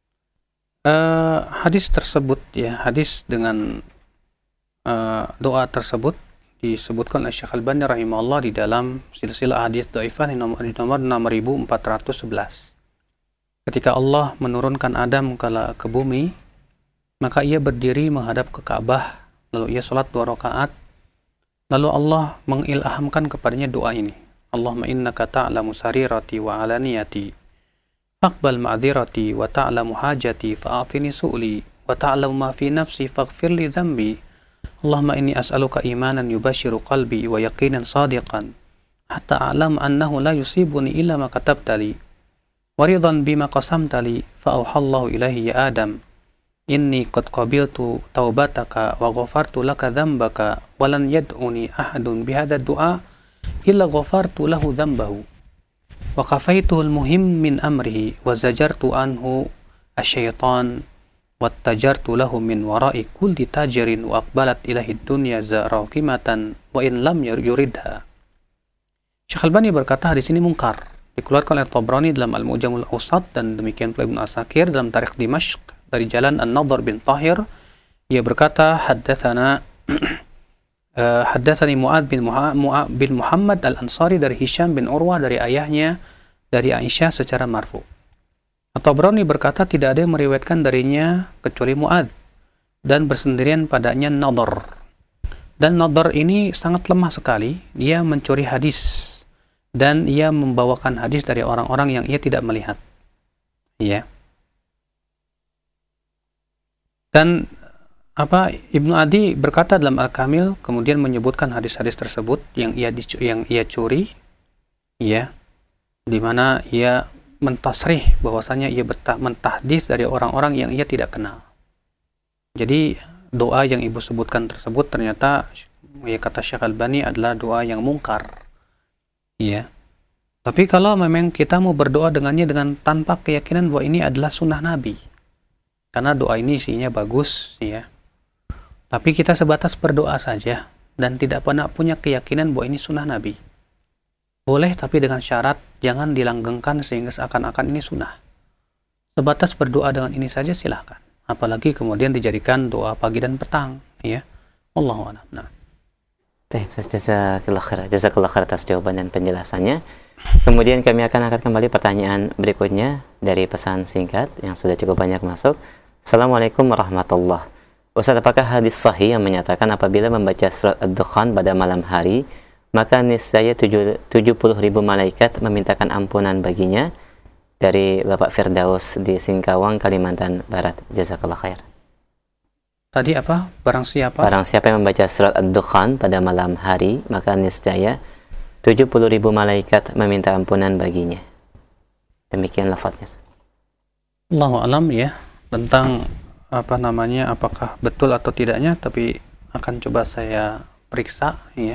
Uh, hadis tersebut ya, hadis dengan uh, doa tersebut disebutkan oleh Syekh Al-Albani rahimahullah di dalam silsilah hadis dhaifah di nomor, di nomor enam ribu empat ratus sebelas. Ketika Allah menurunkan Adam ke, ke bumi, maka ia berdiri menghadap ke Ka'bah, lalu ia sholat dua rakaat, lalu Allah mengilhamkan kepadanya doa ini. Allahumma innaka ta'lamu sarirati wa alaniyati faqbal ma'dzirati wa ta'lamu hajati fa'atini su'li wa ta'lamu ma fi nafsi faghfir li dhanbi Allahumma inni as'aluka imanan yubashiru qalbi wa yaqinan sadiqan hatta a'lam annahu la yusibuni illa ma katabtali wa ridan bima qasamtali fa auhallahu ilaihi ya Adam inni qad qabiltu taubataka wa ghafartu laka dhanbaka wa lan yad'uni ahadun bihadha du'a illa ghafartu lahu dhanbahu wa kafaituhu al-muhim min amrihi wa zajartu anhu asy-syaitan wa tajartu lahu min wara'i kulli tajirin wa aqbalat ilahi dunya zaraqimatan wa in lam yuridha. Syekh Al-Albani berkata di sini mungkar, dikeluarkan oleh Tabrani dalam Al-Mu'jamul Awsat dan demikian pula Ibnu Asakir dalam Tarikh Dimashq dari jalan An-Nadhr bin Tahir. Ia berkata haddatsana Uh, haddatsani Mu'adz bin, Mu'a, bin Muhammad Al-Ansari dari Hisham bin Urwah dari ayahnya dari Aisyah secara marfu. At-Tabrani berkata tidak ada yang meriwayatkan darinya kecuali Mu'adz dan bersendirian padanya Nadhr. Dan Nadhr ini sangat lemah sekali, dia mencuri hadis dan ia membawakan hadis dari orang-orang yang ia tidak melihat. Ya. Dan apa Ibnu Adi berkata dalam Al-Kamil kemudian menyebutkan hadis-hadis tersebut yang ia yang ia curi, ya, di mana ia mentasrih bahwasanya ia mentahdits dari orang-orang yang ia tidak kenal. Jadi doa yang ibu sebutkan tersebut ternyata ya kata Syekh Al-Albani adalah doa yang mungkar, ya. Tapi kalau memang kita mau berdoa dengannya dengan tanpa keyakinan bahwa ini adalah sunnah Nabi, karena doa ini isinya bagus, ya. Tapi kita sebatas berdoa saja dan tidak pernah punya keyakinan bahwa ini sunnah Nabi. Boleh, tapi dengan syarat jangan dilanggengkan sehingga seakan-akan ini sunnah. Sebatas berdoa dengan ini saja silahkan. Apalagi kemudian dijadikan doa pagi dan petang, ya. Wallahu a'lam. Nah. Jazakallah khair. Jazakallah khair atas jawaban dan penjelasannya. Kemudian kami akan angkat kembali pertanyaan berikutnya dari pesan singkat yang sudah cukup banyak masuk. Assalamualaikum warahmatullahi wabarakatuh. Ustaz, apakah hadis sahih yang menyatakan apabila membaca surat Ad-Dukhan pada malam hari, maka niscaya tujuh puluh ribu malaikat memintakan ampunan baginya? Dari Bapak Firdaus di Singkawang, Kalimantan Barat. Jazakallah khair. Tadi apa? Barang siapa? Barang siapa yang membaca surat Ad-Dukhan pada malam hari, maka niscaya tujuh puluh ribu malaikat meminta ampunan baginya. Demikian lafadznya. Allahu a'lam, ya, tentang apa namanya, apakah betul atau tidaknya, tapi akan coba saya periksa, ya.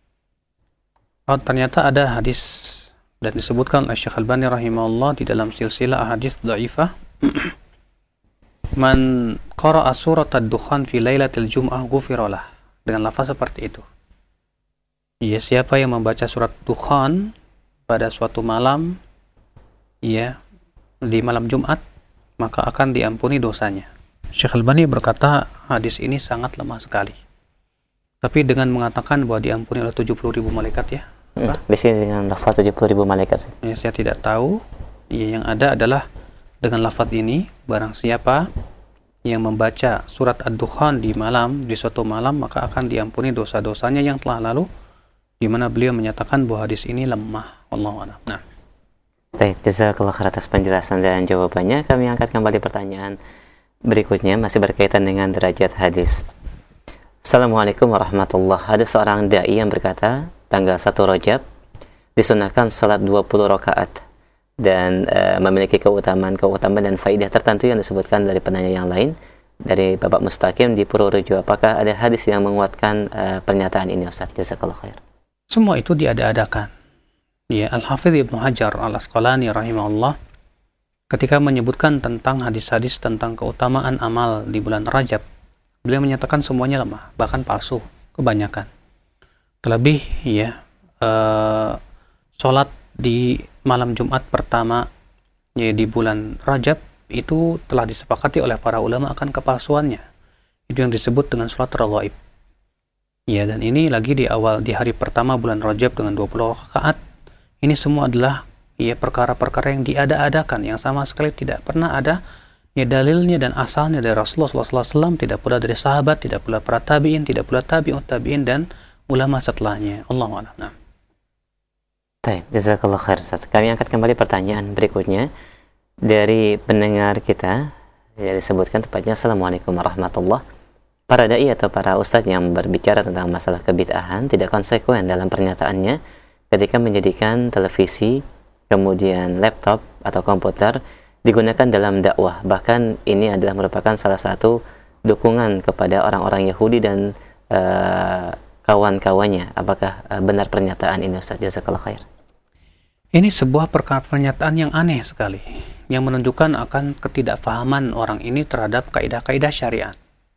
Oh, ternyata ada hadis dan disebutkan oleh Syekh Al-Albani rahimahullah di dalam silsilah hadis dhaifah. Man qara'a surat ad-dukhan fi lailatul jum'ah ghufira lah, dengan lafaz seperti itu. Ya, siapa yang membaca surat Dukhan pada suatu malam, ya, di malam Jumat, maka akan diampuni dosanya. Syekh Albani berkata hadis ini sangat lemah sekali. Tapi dengan mengatakan bahwa diampuni oleh tujuh puluh ribu malaikat ya. Hmm, di sini dengan lafaz tujuh puluh ribu malaikat. Ya, saya tidak tahu. Ya, yang ada adalah dengan lafaz ini, barang siapa yang membaca surat Ad-Dukhan di malam, di suatu malam, maka akan diampuni dosa-dosanya yang telah lalu, di mana beliau menyatakan bahwa hadis ini lemah. Wallahu a'lam. Nah. Baik, jazakallah khair atas penjelasan dan jawabannya. Kami angkat kembali pertanyaan berikutnya, masih berkaitan dengan derajat hadis. Assalamualaikum warahmatullahi wabarakatuh. Ada seorang dai yang berkata, tanggal satu Rajab disunahkan salat dua puluh rakaat dan uh, memiliki keutamaan-keutamaan dan faidah tertentu yang disebutkan dari penanya yang lain, dari Bapak Mustaqim di Purworejo. Apakah ada hadis yang menguatkan uh, pernyataan ini, Ustaz? Jazakallah khair. Semua itu diada-adakan. Ya, Al-Hafidz Ibnu Hajar Al-Asqalani rahimahullah ketika menyebutkan tentang hadis-hadis tentang keutamaan amal di bulan Rajab, beliau menyatakan semuanya lemah, bahkan palsu, kebanyakan. Terlebih ya, uh, sholat di malam Jumat pertama ya, di bulan Rajab itu telah disepakati oleh para ulama akan kepalsuannya. Itu yang disebut dengan sholat raghaib. Ya, dan ini lagi di awal, di hari pertama bulan Rajab dengan dua puluh rakaat. Ini semua adalah ya perkara-perkara yang diada-adakan, yang sama sekali tidak pernah ada ya dalilnya dan asalnya dari Rasulullah shallallahu alaihi wasallam, tidak pula dari sahabat, tidak pula para tabi'in, tidak pula tabi'ut tabi'in dan ulama setelahnya. Allahu a'lam. Nah. Baik, jazakallah khair, Ustaz. Kami angkat kembali pertanyaan berikutnya dari pendengar kita, yang disebutkan tepatnya. Assalamualaikum warahmatullahi wabarakatuh. Para dai atau para ustadz yang berbicara tentang masalah kebid'ahan tidak konsekuen dalam pernyataannya ketika menjadikan televisi, kemudian laptop atau komputer digunakan dalam dakwah. Bahkan ini adalah merupakan salah satu dukungan kepada orang-orang Yahudi dan uh, kawan-kawannya. Apakah uh, benar pernyataan ini, Ustaz? Jazakallah khair. Ini sebuah perkara pernyataan yang aneh sekali, yang menunjukkan akan ketidakfahaman orang ini terhadap kaidah-kaidah syariat.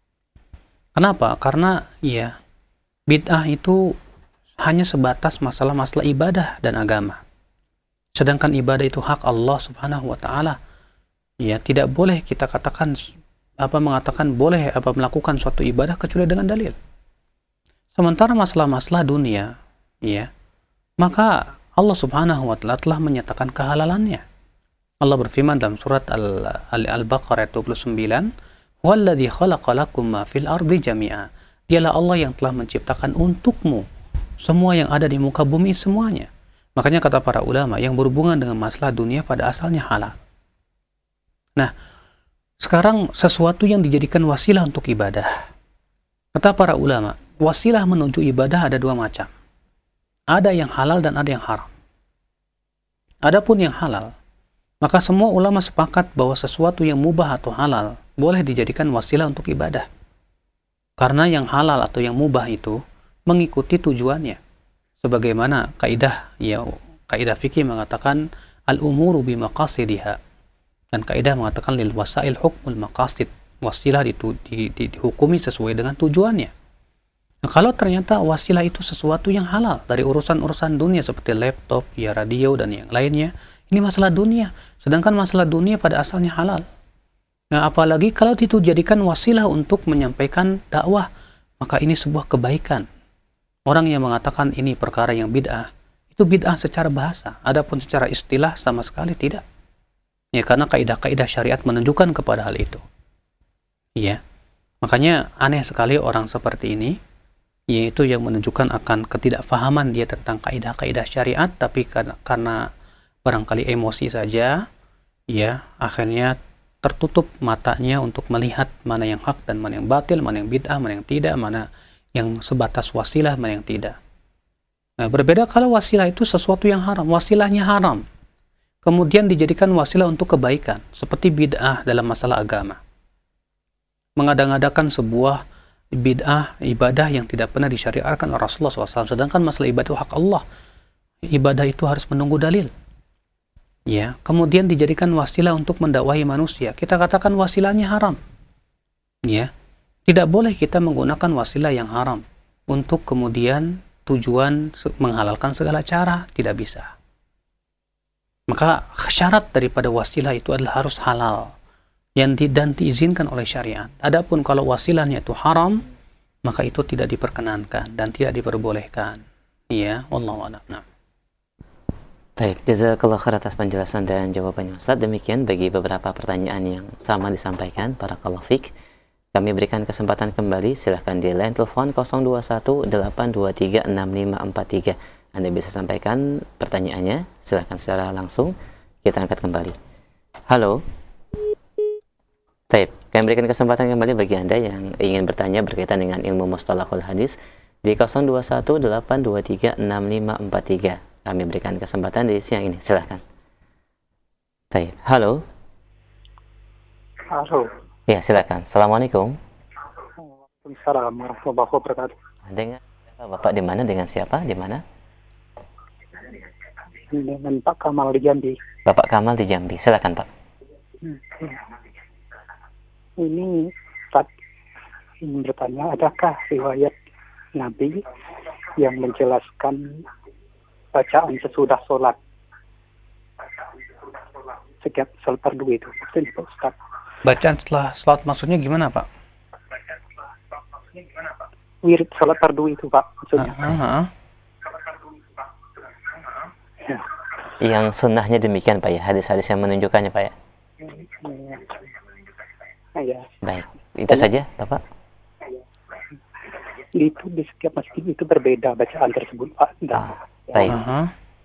Kenapa? Karena ya bid'ah itu hanya sebatas masalah-masalah ibadah dan agama. Sedangkan ibadah itu hak Allah Subhanahu wa taala. Ya, tidak boleh kita katakan apa mengatakan boleh apa melakukan suatu ibadah kecuali dengan dalil. Sementara masalah-masalah dunia, ya, maka Allah Subhanahu wa taala telah menyatakan kehalalannya. Allah berfirman dalam surat Al-Baqarah ayat dua puluh sembilan, "Walladzi khalaqa lakum ma fil ardi jami'a." Dialah Allah yang telah menciptakan untukmu semua yang ada di muka bumi semuanya. Makanya kata para ulama, yang berhubungan dengan masalah dunia pada asalnya halal. Nah, sekarang sesuatu yang dijadikan wasilah untuk ibadah. Kata para ulama, wasilah menuju ibadah ada dua macam. Ada yang halal dan ada yang haram. Adapun yang halal, maka semua ulama sepakat bahwa sesuatu yang mubah atau halal boleh dijadikan wasilah untuk ibadah. Karena yang halal atau yang mubah itu mengikuti tujuannya. Sebagaimana kaidah ya kaidah fikih mengatakan al-umuru bimaqasidiha, dan kaidah mengatakan lil wasail hukmul maqasid, wasilah itu di, di, dihukumi sesuai dengan tujuannya. Nah, kalau ternyata wasilah itu sesuatu yang halal dari urusan-urusan dunia seperti laptop, ya radio dan yang lainnya, ini masalah dunia, sedangkan masalah dunia pada asalnya halal. Nah, apalagi kalau itu dijadikan wasilah untuk menyampaikan dakwah, maka ini sebuah kebaikan. Orang yang mengatakan ini perkara yang bid'ah, itu bid'ah secara bahasa, adapun secara istilah sama sekali tidak. Ya, karena kaidah-kaidah syariat menunjukkan kepada hal itu. Ya, makanya aneh sekali orang seperti ini, yaitu yang menunjukkan akan ketidakfahaman dia tentang kaidah-kaidah syariat, tapi karena, karena barangkali emosi saja, ya akhirnya tertutup matanya untuk melihat mana yang hak dan mana yang batil, mana yang bid'ah, mana yang tidak, mana yang sebatas wasilah, mana yang tidak. Nah, berbeda kalau wasilah itu sesuatu yang haram, wasilahnya haram, kemudian dijadikan wasilah untuk kebaikan, seperti bid'ah dalam masalah agama. Mengadang-adakan sebuah bid'ah, ibadah yang tidak pernah disyariatkan oleh Rasulullah shallallahu alaihi wasallam, sedangkan masalah ibadah itu hak Allah. Ibadah itu harus menunggu dalil. Ya, kemudian dijadikan wasilah untuk mendakwahi manusia. Kita katakan wasilahnya haram. Ya, tidak boleh kita menggunakan wasilah yang haram untuk kemudian tujuan menghalalkan segala cara, tidak bisa. Maka syarat daripada wasilah itu adalah harus halal. yang di, dan diizinkan oleh syariat. Adapun kalau wasilahnya itu haram, maka itu tidak diperkenankan dan tidak diperbolehkan. Iya, wallahu a'lam. Nah. Baik, jazakallah khair atas penjelasan dan jawabannya Ustaz. Demikian bagi beberapa pertanyaan yang sama disampaikan, barakallahu fik. Kami berikan kesempatan kembali, silahkan di line telepon nol dua satu delapan dua tiga enam lima empat tiga. Anda bisa sampaikan pertanyaannya, silahkan secara langsung, kita angkat kembali. Halo. Baik, kami berikan kesempatan kembali bagi Anda yang ingin bertanya berkaitan dengan ilmu mustalahul hadis di nol dua satu delapan dua tiga enam lima empat tiga. Kami berikan kesempatan di siang ini, silahkan. Baik, halo. Halo. Ya, silakan. Assalamualaikum. Waalaikumsalam warahmatullahi wabarakatuh. Dengan Bapak di mana? Dengan siapa? Di mana? Dengan Pak Kamal di Jambi. Bapak Kamal di Jambi. Silakan, Pak. Hmm. Ini Pak ingin bertanya, adakah riwayat Nabi yang menjelaskan bacaan sesudah sholat? Setiap sholat fardu itu. Maksudnya Pak Ustaz. Bacaan setelah sholat maksudnya gimana, Pak? Wirid sholat fardu itu, Pak, maksudnya. Uh-huh. Ya. Yang sunnahnya demikian, Pak ya? Hadis-hadis yang menunjukkannya, Pak ya? Ya. Baik, itu Dan, saja, Bapak? Itu di setiap masjid itu berbeda bacaan tersebut, Pak. Dan, ah, baik. Uh-huh.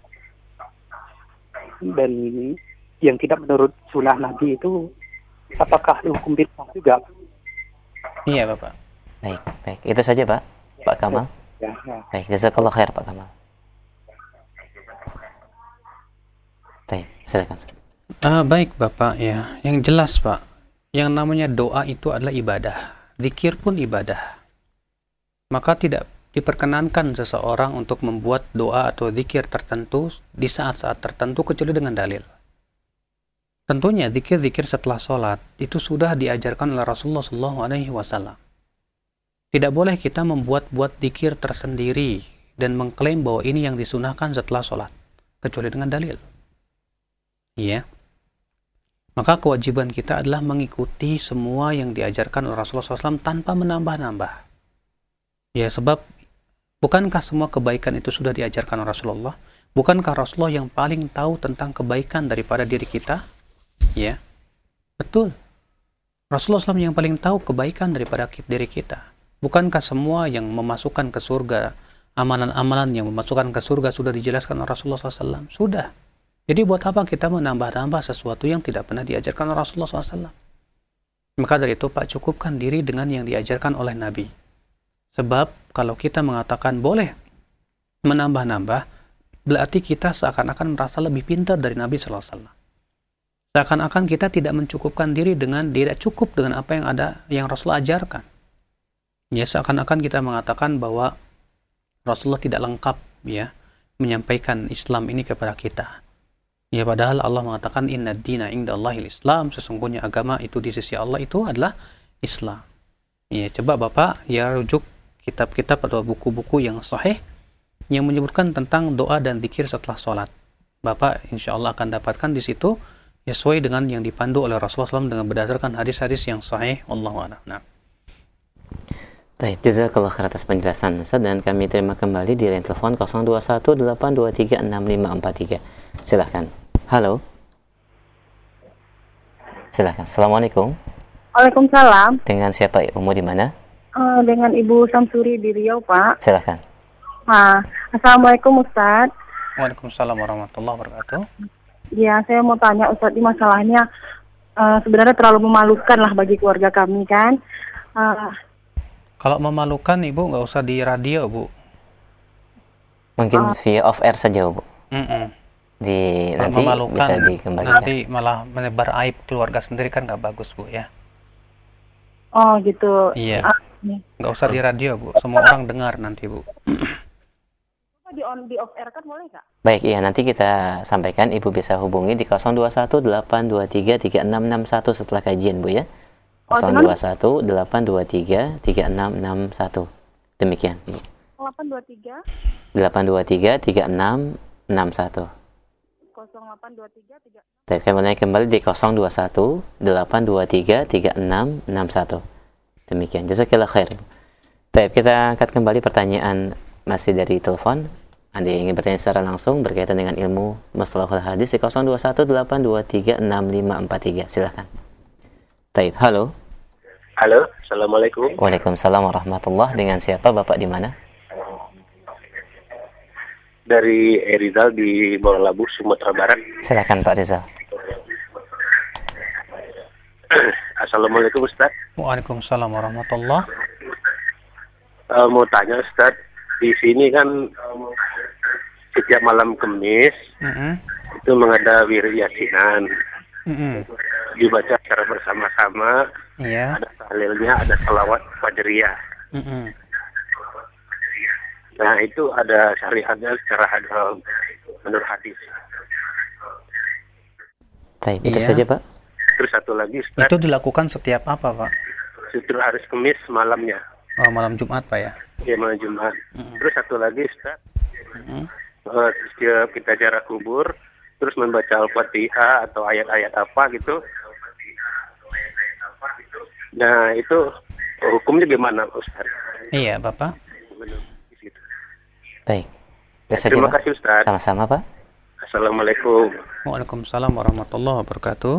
Dan yang tidak menurut sunnah Nabi itu, apakah hukum bid'ah juga? Iya, Bapak. Baik, baik. Itu saja, Pak. Pak Kamal. Ya, ya. Baik, jazakallah khair, Pak Kamal. Baik, silakan. Ah, baik, Bapak ya. Yang jelas, Pak, yang namanya doa itu adalah ibadah. Zikir pun ibadah. Maka tidak diperkenankan seseorang untuk membuat doa atau zikir tertentu di saat-saat tertentu kecuali dengan dalil. Tentunya zikir-zikir setelah sholat itu sudah diajarkan oleh Rasulullah shallallahu alaihi wasallam. Tidak boleh kita membuat-buat zikir tersendiri dan mengklaim bahwa ini yang disunahkan setelah sholat, kecuali dengan dalil. Iya. Maka kewajiban kita adalah mengikuti semua yang diajarkan oleh Rasulullah shallallahu alaihi wasallam tanpa menambah-nambah. Ya, sebab bukankah semua kebaikan itu sudah diajarkan oleh Rasulullah? Bukankah Rasulullah yang paling tahu tentang kebaikan daripada diri kita? Ya, betul. Rasulullah shallallahu alaihi wasallam yang paling tahu kebaikan daripada diri kita. Bukankah semua yang memasukkan ke surga, amalan-amalan yang memasukkan ke surga sudah dijelaskan oleh Rasulullah shallallahu alaihi wasallam? Sudah. Jadi buat apa kita menambah-nambah sesuatu yang tidak pernah diajarkan oleh Rasulullah shallallahu alaihi wasallam? Maka dari itu, Pak, cukupkan diri dengan yang diajarkan oleh Nabi. Sebab kalau kita mengatakan boleh menambah-nambah, berarti kita seakan-akan merasa lebih pintar dari Nabi shallallahu alaihi wasallam. Seakan-akan kita tidak mencukupkan diri dengan, tidak cukup dengan apa yang ada, yang Rasulullah ajarkan. Ya, seakan-akan kita mengatakan bahwa Rasulullah tidak lengkap ya menyampaikan Islam ini kepada kita. Ya, padahal Allah mengatakan inna dina indallahil Islam, sesungguhnya agama itu di sisi Allah itu adalah Islam. Ya, coba Bapak ya rujuk kitab-kitab atau buku-buku yang sahih yang menyebutkan tentang doa dan zikir setelah sholat. Bapak insya Allah akan dapatkan di situ sesuai dengan yang dipandu oleh Rasulullah shallallahu alaihi wasallam dengan berdasarkan hadis-hadis yang sahih. Wallahu a'lam. Nah. Baik, jazakallah khair atas penjelasan Ustaz, dan kami terima kembali di line telepon nol dua satu delapan dua tiga enam lima empat tiga. Silahkan. Halo. Silahkan. Assalamualaikum. Waalaikumsalam. Dengan siapa? Umur di mana? Uh, dengan Ibu Samsuri di Riau, Pak. Silahkan. Nah, Assalamualaikum Ustaz. Waalaikumsalam warahmatullahi wabarakatuh. Ya, saya mau tanya Ustaz, ini masalahnya uh, sebenarnya terlalu memalukan lah bagi keluarga kami kan. Uh, Kalau memalukan, Ibu nggak usah di radio, Bu. Mungkin uh, via off air saja, Bu. Mm-mm. Di Kalau nanti memalukan, bisa dikembalikan. nanti malah menebar aib keluarga sendiri kan nggak bagus, Bu ya. Oh gitu. Iya. Uh, nggak usah di radio, Bu. Semua orang dengar nanti, Bu. di on di off air kan boleh nggak? Baik, iya, nanti kita sampaikan. Ibu bisa hubungi di nol dua satu delapan dua tiga tiga enam enam satu setelah kajian, Bu ya. nol dua satu delapan dua tiga tiga enam enam satu. Demikian, Bu. delapan dua tiga delapan dua tiga tiga enam enam satu. nol nol delapan dua tiga tiga. Baik, kembali kembali di nol dua satu delapan dua tiga tiga enam enam satu. Demikian, jazakallah khair. Baik, kita angkat kembali pertanyaan masih dari telepon. Anda yang ingin bertanya secara langsung berkaitan dengan ilmu mustalahul hadis di nol dua satu delapan dua tiga enam lima empat tiga. Silakan. Baik, halo. Halo, assalamualaikum. Waalaikumsalam warahmatullah. Dengan siapa Bapak di mana? Dari Rizal di Bawalabu, Sumatera Barat. Silakan Pak Rizal. Assalamualaikum Ustaz. Waalaikumsalam warahmatullah. Uh, mau tanya Ustaz, di sini kan um, setiap malam Kamis Mm-hmm. itu mengada wirid yasinan, Mm-hmm. dibaca secara bersama-sama. Iya. Ada tahlilnya, ada salawat fajriyah. Mm-hmm. Nah itu ada syariatnya secara hadis, menurut hadis. Baik, itu Iya. saja Pak. Terus satu lagi Ustaz, Itu dilakukan setiap apa, Pak? setiap hari Kamis malamnya, Oh, malam Jumat, Pak ya? ya malam Jumat. Mm-hmm. Terus satu lagi Ustaz, Mm-hmm. uh, setiap kita ziarah kubur, terus membaca Al-Fatihah atau ayat-ayat apa gitu. Nah itu hukumnya gimana Ustaz? Iya, Bapak. Baik. Itu saja Terima Pak. kasih Ustaz. Sama-sama Pak. Assalamualaikum. Waalaikumsalam warahmatullahi wabarakatuh.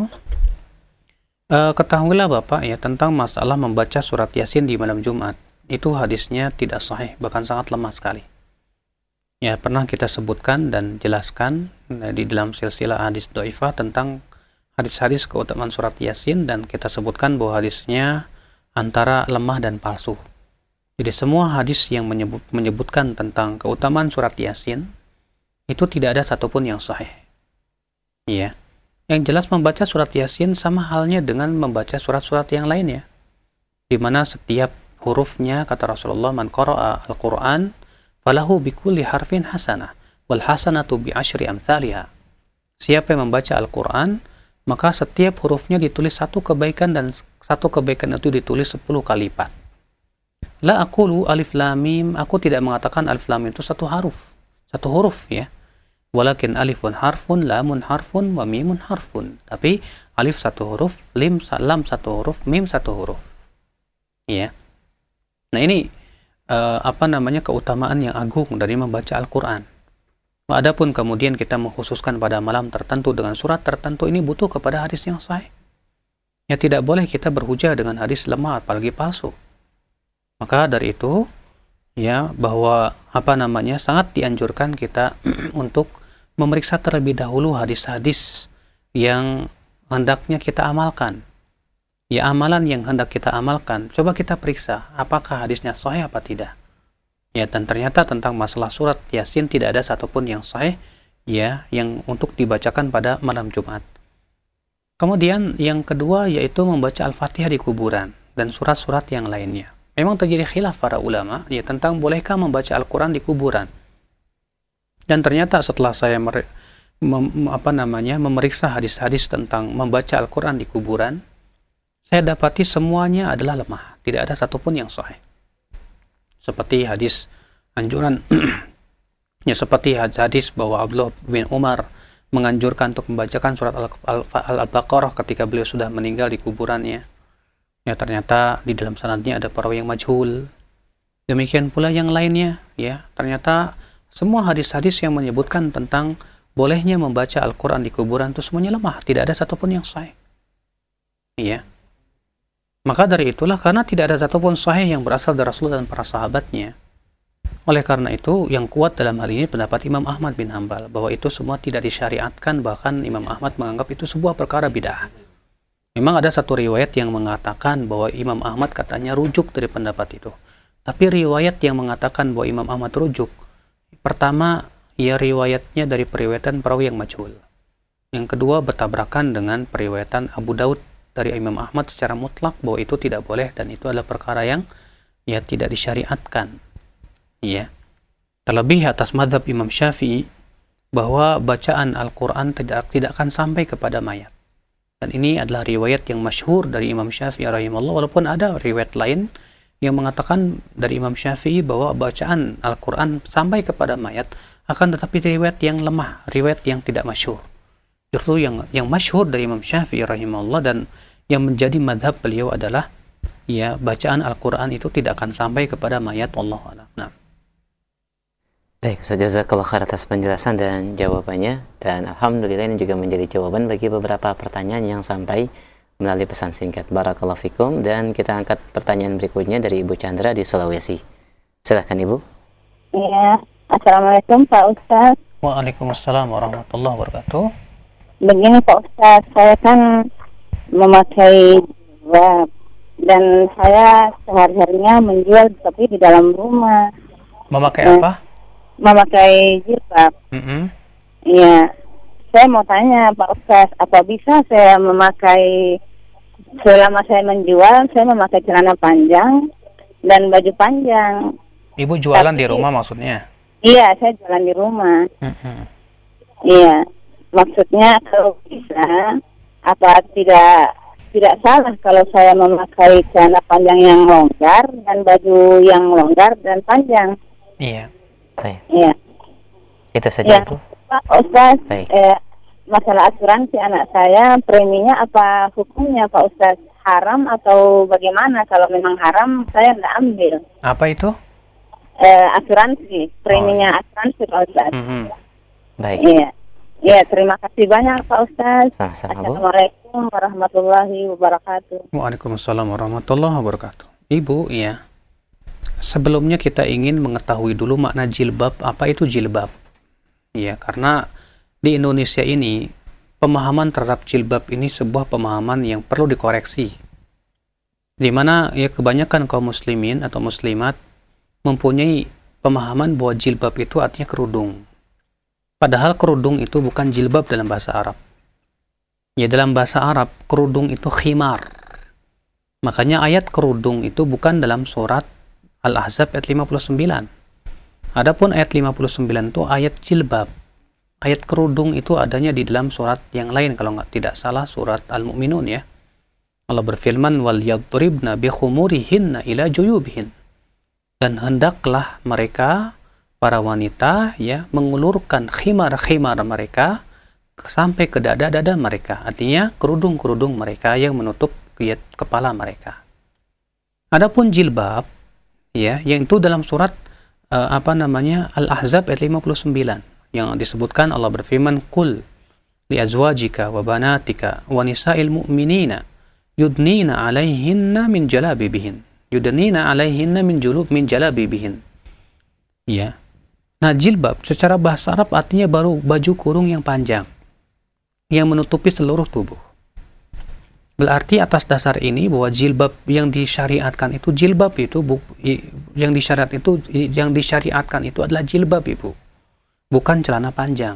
Uh, ketahuilah Bapak ya tentang masalah membaca surat Yasin di malam Jumat. Itu hadisnya tidak sahih, bahkan sangat lemah sekali. Ya, pernah kita sebutkan dan jelaskan eh, di dalam silsilah hadis dhaifah tentang hadis-hadis keutamaan surat Yasin, dan kita sebutkan bahwa hadisnya antara lemah dan palsu. Jadi semua hadis yang menyebut, menyebutkan tentang keutamaan surat Yasin itu tidak ada satupun yang sahih. Iya. Yang jelas membaca surat Yasin sama halnya dengan membaca surat-surat yang lainnya, di mana setiap hurufnya, kata Rasulullah, man qara'a al-Qur'an falahu bikulli harfin hasanah wal hasanatu bi asyri amthaliha. Siapa yang membaca Al-Qur'an, maka setiap hurufnya ditulis satu kebaikan, dan satu kebaikan itu ditulis sepuluh kali lipat. La aqulu alif lam mim, aku tidak mengatakan alif lam mim itu satu huruf, satu huruf ya. Walakin alifun harfun, lamun harfun, wa mimun harfun. Tapi alif satu huruf, lim lam satu huruf, mim satu huruf. Ya. Nah ini uh, apa namanya keutamaan yang agung dari membaca Al-Qur'an. Adapun kemudian kita mengkhususkan pada malam tertentu dengan surat tertentu, ini butuh kepada hadis yang sahih. Ya, tidak boleh kita berhujah dengan hadis lemah apalagi palsu. Maka dari itu ya bahwa apa namanya sangat dianjurkan kita untuk memeriksa terlebih dahulu hadis-hadis yang hendaknya kita amalkan. Ya, amalan yang hendak kita amalkan, coba kita periksa apakah hadisnya sahih apa tidak. Ya, dan ternyata tentang masalah surat Yasin tidak ada satupun yang sahih ya yang untuk dibacakan pada malam Jumat. Kemudian yang kedua yaitu membaca Al-Fatihah di kuburan dan surat-surat yang lainnya. Memang terjadi khilaf para ulama ya tentang bolehkah membaca Al-Qur'an di kuburan. Dan ternyata setelah saya mer- mem- apa namanya memeriksa hadis-hadis tentang membaca Al-Qur'an di kuburan, saya dapati semuanya adalah lemah, tidak ada satupun yang sahih. Seperti hadis anjuran ya seperti hadis bahwa Abdullah bin Umar menganjurkan untuk membacakan surat Al-Baqarah ketika beliau sudah meninggal di kuburannya. Ya, ternyata di dalam sanadnya ada perawi yang majhul. Demikian pula yang lainnya, ya. Ternyata semua hadis-hadis yang menyebutkan tentang bolehnya membaca Al-Qur'an di kuburan itu semuanya lemah, tidak ada satupun yang sahih. Iya. Maka dari itulah, karena tidak ada satupun sahih yang berasal dari Rasulullah dan para sahabatnya, oleh karena itu yang kuat dalam hal ini pendapat Imam Ahmad bin Hanbal bahwa itu semua tidak disyariatkan, bahkan Imam Ahmad menganggap itu sebuah perkara bid'ah. Memang ada satu riwayat yang mengatakan bahwa Imam Ahmad katanya rujuk dari pendapat itu. Tapi riwayat yang mengatakan bahwa Imam Ahmad rujuk, pertama, ya riwayatnya dari periwayatan perawi yang majhul. Yang kedua, bertabrakan dengan periwayatan Abu Daud dari Imam Ahmad secara mutlak bahwa itu tidak boleh dan itu adalah perkara yang ya tidak disyariatkan. Ya. Terlebih atas mazhab Imam Syafi'i bahwa bacaan Al-Qur'an tidak tidak akan sampai kepada mayat. Dan ini adalah riwayat yang masyhur dari Imam Syafi'i rahimahullah, walaupun ada riwayat lain yang mengatakan dari Imam Syafi'i bahwa bacaan Al-Qur'an sampai kepada mayat, akan tetapi riwayat yang lemah, riwayat yang tidak masyhur. Justru yang yang masyhur dari Imam Syafi'i rahimahullah dan yang menjadi madhab beliau adalah ya bacaan Al-Quran itu tidak akan sampai kepada mayat. Wallahu a'lam. Nah. Baik, jazakallahu khair atas penjelasan dan jawabannya, dan alhamdulillah ini juga menjadi jawaban bagi beberapa pertanyaan yang sampai melalui pesan singkat. Barakallahu fikum. Dan kita angkat pertanyaan berikutnya dari Ibu Chandra di Sulawesi. Silakan Ibu. Iya, assalamualaikum Pak Ustaz. Waalaikumsalam warahmatullahi wabarakatuh. Begini Pak Ustaz, saya kan memakai jilbab dan saya sehari-harinya menjual tapi di dalam rumah. Memakai nah, apa? Memakai jilbab. Mm-hmm. Iya, saya mau tanya Pak Ustaz, apa bisa saya memakai selama saya menjual, saya memakai celana panjang dan baju panjang. Ibu jualan Tapi, di rumah maksudnya? Iya, saya jualan di rumah. Mm-hmm. Iya, maksudnya kalau bisa, apa tidak tidak salah kalau saya memakai celana panjang yang longgar dan baju yang longgar dan panjang? Iya. Baik. Iya. Itu saja, Ya, Ibu. Pak Ustaz, Baik. eh, masalah asuransi anak saya, preminya apa hukumnya Pak Ustaz? Haram atau bagaimana? Kalau memang haram, saya nggak ambil. Apa itu? Eh, asuransi, preminya oh. asuransi Pak Ustaz. Mm-hmm. Baik. Iya. Iya, terima kasih banyak Pak Ustaz. Sama-sama, Bu. Assalamualaikum warahmatullahi wabarakatuh. Waalaikumsalam warahmatullahi wabarakatuh. Ibu, iya. Sebelumnya kita ingin mengetahui dulu makna jilbab. Apa itu jilbab? Ya, karena di Indonesia ini pemahaman terhadap jilbab ini sebuah pemahaman yang perlu dikoreksi. Di mana ya kebanyakan kaum muslimin atau muslimat mempunyai pemahaman bahwa jilbab itu artinya kerudung. Padahal kerudung itu bukan jilbab dalam bahasa Arab. Ya, dalam bahasa Arab kerudung itu khimar. Makanya ayat kerudung itu bukan dalam surat Al-Ahzab ayat lima puluh sembilan. Adapun ayat lima puluh sembilan itu ayat jilbab. Ayat kerudung itu adanya di dalam surat yang lain, kalau nggak tidak salah surat Al-Mu'minun ya. Allah berfirman, wal yadribna bi khumurihinna ila juyubihin. Dan hendaklah mereka para wanita ya mengulurkan khimar-khimar mereka sampai ke dada-dada mereka. Artinya kerudung-kerudung mereka yang menutup kepala mereka. Adapun jilbab ya, yang itu dalam surat uh, apa namanya Al-Ahzab ayat lima puluh sembilan yang disebutkan Allah berfirman, qul li azwajika wa banatika wa nisa'il mu'minina yudnina 'alaihinna min jalabibihin yudnina 'alaihinna min julub min jalabibihin. Ya. Nah, jilbab secara bahasa Arab artinya baru baju kurung yang panjang yang menutupi seluruh tubuh. Berarti atas dasar ini bahwa jilbab yang disyariatkan itu jilbab itu bu, yang disyariat itu yang disyariatkan itu adalah jilbab Ibu, bukan celana panjang.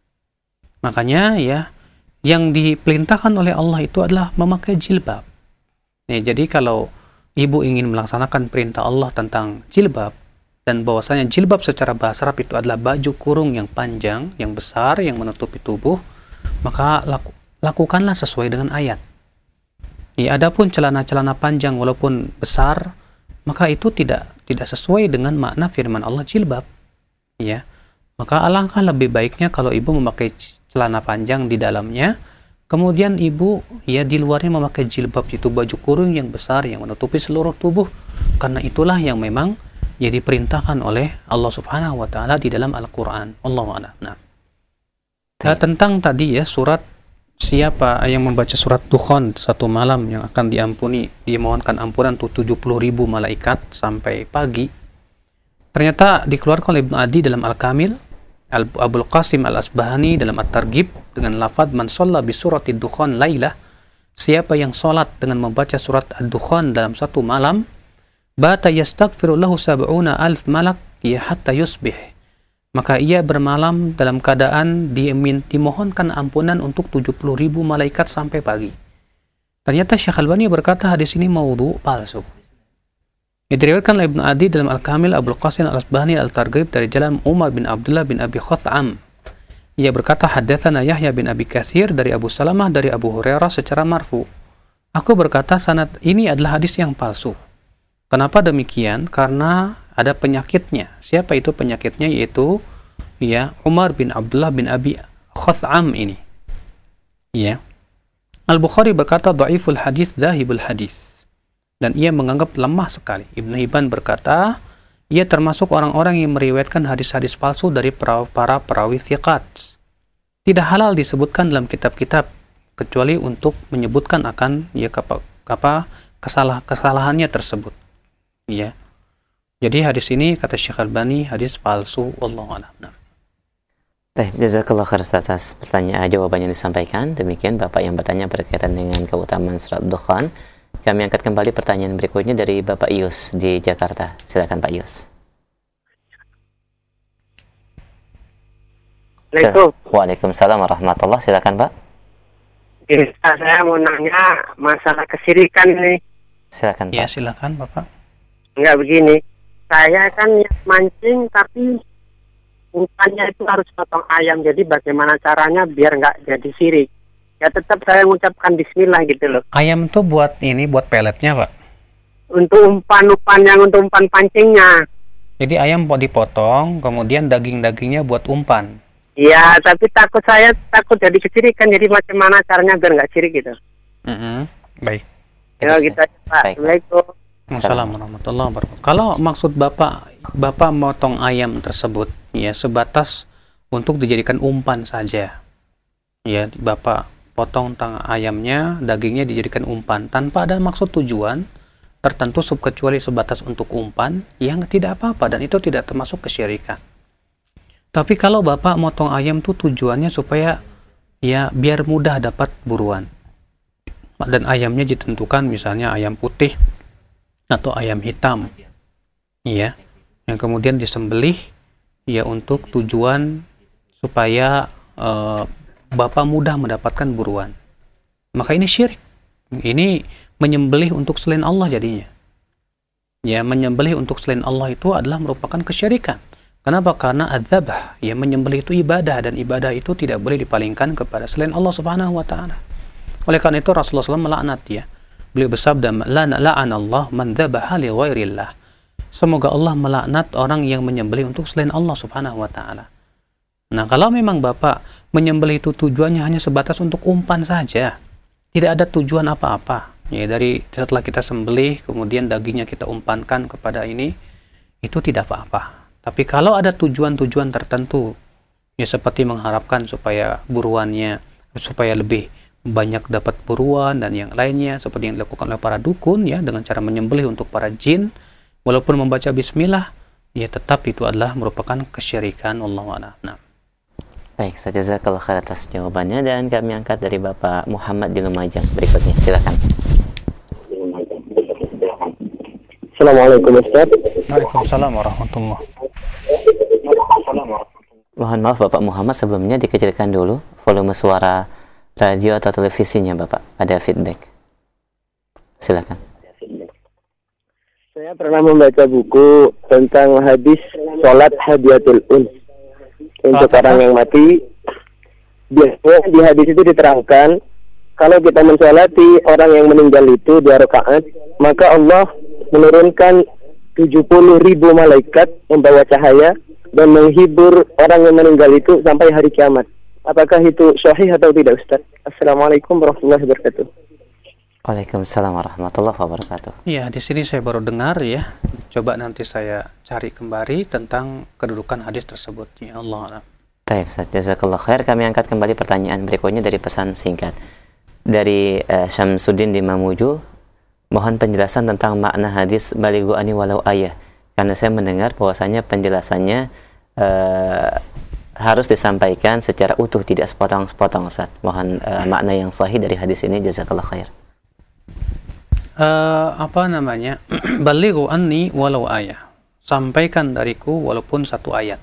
Makanya ya yang diperintahkan oleh Allah itu adalah memakai jilbab. Nah, jadi kalau Ibu ingin melaksanakan perintah Allah tentang jilbab dan bahwasanya jilbab secara bahasa Arab itu adalah baju kurung yang panjang, yang besar, yang menutupi tubuh, maka laku, lakukanlah sesuai dengan ayat. Ya, adapun celana-celana panjang walaupun besar, maka itu tidak tidak sesuai dengan makna firman Allah jilbab. Ya. Maka alangkah lebih baiknya kalau ibu memakai celana panjang di dalamnya, kemudian ibu ya di luarnya memakai jilbab, itu baju kurung yang besar yang menutupi seluruh tubuh, karena itulah yang memang ya diperintahkan oleh Allah Subhanahu wa taala di dalam Al-Qur'an. Allahu a'lam. Nah. Nah, tentang tadi ya surat siapa yang membaca surat Dukhan satu malam yang akan diampuni, dimohonkan ampunan untuk tujuh puluh ribu malaikat sampai pagi. Ternyata dikeluarkan oleh Ibnu Adi dalam Al-Kamil, Abul Qasim Al-Asbahani dalam At-Targhib dengan lafaz man shalla bi surati Dukhan lailah, siapa yang salat dengan membaca surat Ad-Dukhan dalam satu malam, bata yastaghfiru lahu sab'una alf malak ya hatta yusbih, maka ia bermalam dalam keadaan dimohonkan ampunan untuk tujuh puluh ribu malaikat sampai pagi. Ternyata Syekh Albani berkata hadis ini maudhu, palsu. Ia diriwayatkan oleh Ibnu Adi dalam Al-Kamil, Abul Qasim Al-Asbahani Al-Targhib dari jalan Umar bin Abdullah bin Abi Khath'am. Ia berkata haddatsana Yahya bin Abi Katsir dari Abu Salamah dari Abu Hurairah secara marfu. Aku berkata sanad ini adalah hadis yang palsu. Kenapa demikian? Karena ada penyakitnya. Siapa itu penyakitnya? Yaitu ya Umar bin Abdullah bin Abi Khath'am ini. Ya. Al-Bukhari berkata dhaiful hadis dhahibul hadis. Dan ia menganggap lemah sekali. Ibnu Hibban berkata, ia termasuk orang-orang yang meriwayatkan hadis-hadis palsu dari para, para perawi thiqat. Tidak halal disebutkan dalam kitab-kitab kecuali untuk menyebutkan akan ya apa, apa kesalah kesalahannya tersebut. Ya. Jadi hadis ini kata Syekh Albani hadis palsu, wallahu a'lam. Baik, jazakallah khair atas pertanyaan jawabannya yang disampaikan. Demikian Bapak yang bertanya berkaitan dengan keutamaan surat Dukhan. Kami angkat kembali pertanyaan berikutnya dari Bapak Yus di Jakarta. Silakan Pak Yus. Assalamualaikum. Waalaikumsalam warahmatullah. Silakan Pak. Ya, saya mau nanya masalah kesirikan ini. Silakan Pak. Ya silakan Bapak. Enggak begini. Saya kan mancing tapi umpannya itu harus potong ayam. Jadi bagaimana caranya biar nggak jadi sirik? Ya tetap saya mengucapkan bismillah gitu loh. Ayam tuh buat ini, buat peletnya Pak? Untuk umpan-umpan yang untuk umpan pancingnya. Jadi ayam mau dipotong, kemudian daging-dagingnya buat umpan? Iya, tapi takut saya takut jadi kesirikan. Jadi bagaimana caranya biar nggak sirik gitu? Mm-hmm. Baik. Ya gitu aja Pak. Assalamualaikum. Assalamualaikum warahmatullahi wabarakatuh. Kalau maksud Bapak, Bapak motong ayam tersebut, ya sebatas untuk dijadikan umpan saja. Ya, Bapak potong tang ayamnya, dagingnya dijadikan umpan tanpa ada maksud tujuan tertentu kecuali sebatas untuk umpan, yang tidak apa-apa dan itu tidak termasuk kesyirikan. Tapi kalau Bapak motong ayam tuh tujuannya supaya ya biar mudah dapat buruan. Dan ayamnya ditentukan misalnya ayam putih atau ayam hitam. Ya. Yang kemudian disembelih ya untuk tujuan supaya uh, Bapak mudah mendapatkan buruan. Maka ini syirik. Ini menyembelih untuk selain Allah jadinya. Ya, menyembelih untuk selain Allah itu adalah merupakan kesyirikan. Kenapa? Karena adzabah, ya menyembelih itu ibadah dan ibadah itu tidak boleh dipalingkan kepada selain Allah Subhanahu wa taala. Oleh karena itu Rasulullah shallallahu alaihi wasallam melaknat ya. Beliau bersabda, "La la'anallahu man dzabaha li ghairillah." Semoga Allah melaknat orang yang menyembelih untuk selain Allah Subhanahu wa taala. Nah, kalau memang Bapak menyembelih itu tujuannya hanya sebatas untuk umpan saja, tidak ada tujuan apa-apa, ya dari setelah kita sembelih kemudian dagingnya kita umpankan kepada ini, itu tidak apa-apa. Tapi kalau ada tujuan-tujuan tertentu, ya seperti mengharapkan supaya buruannya, supaya lebih banyak dapat buruan dan yang lainnya, seperti yang dilakukan oleh para dukun, ya dengan cara menyembelih untuk para jin, walaupun membaca bismillah, ya tetap itu adalah merupakan kesyirikan. Wallahu a'lam. Nah. Baik, saya jazakallah khair atas jawabannya dan kami angkat dari Bapak Muhammad di Lumajang berikutnya. Silakan. Assalamualaikum Ustaz. Waalaikumsalam warahmatullahi. Mohon maaf Bapak Muhammad, sebelumnya dikecilkan dulu volume suara radio atau televisinya Bapak. Ada feedback. Silakan. Saya pernah membaca buku tentang hadis sholat hadiyatul uns. Untuk oh, orang yang mati, biasanya di hadis itu diterangkan kalau kita mensolati orang yang meninggal itu dua rakaat, maka Allah menurunkan tujuh puluh ribu malaikat membawa cahaya dan menghibur orang yang meninggal itu sampai hari kiamat. Apakah itu sahih atau tidak Ustaz? Assalamualaikum warahmatullahi wabarakatuh. Waalaikumsalam warahmatullahi wabarakatuh. Ya, di sini saya baru dengar ya. Coba nanti saya cari kembali tentang kedudukan hadis tersebut. Ya Allah. Baik, jazakallah khair. Kami angkat kembali pertanyaan berikutnya dari pesan singkat dari uh, Syamsuddin di Mamuju. Mohon penjelasan tentang makna hadis balighu ani walau ayah. Karena saya mendengar bahwasanya penjelasannya uh, harus disampaikan secara utuh, tidak sepotong-sepotong Ustaz. Mohon uh, makna yang sahih dari hadis ini, jazakallah khair. Uh, apa namanya balighu anni walau ayah, sampaikan dariku walaupun satu ayat.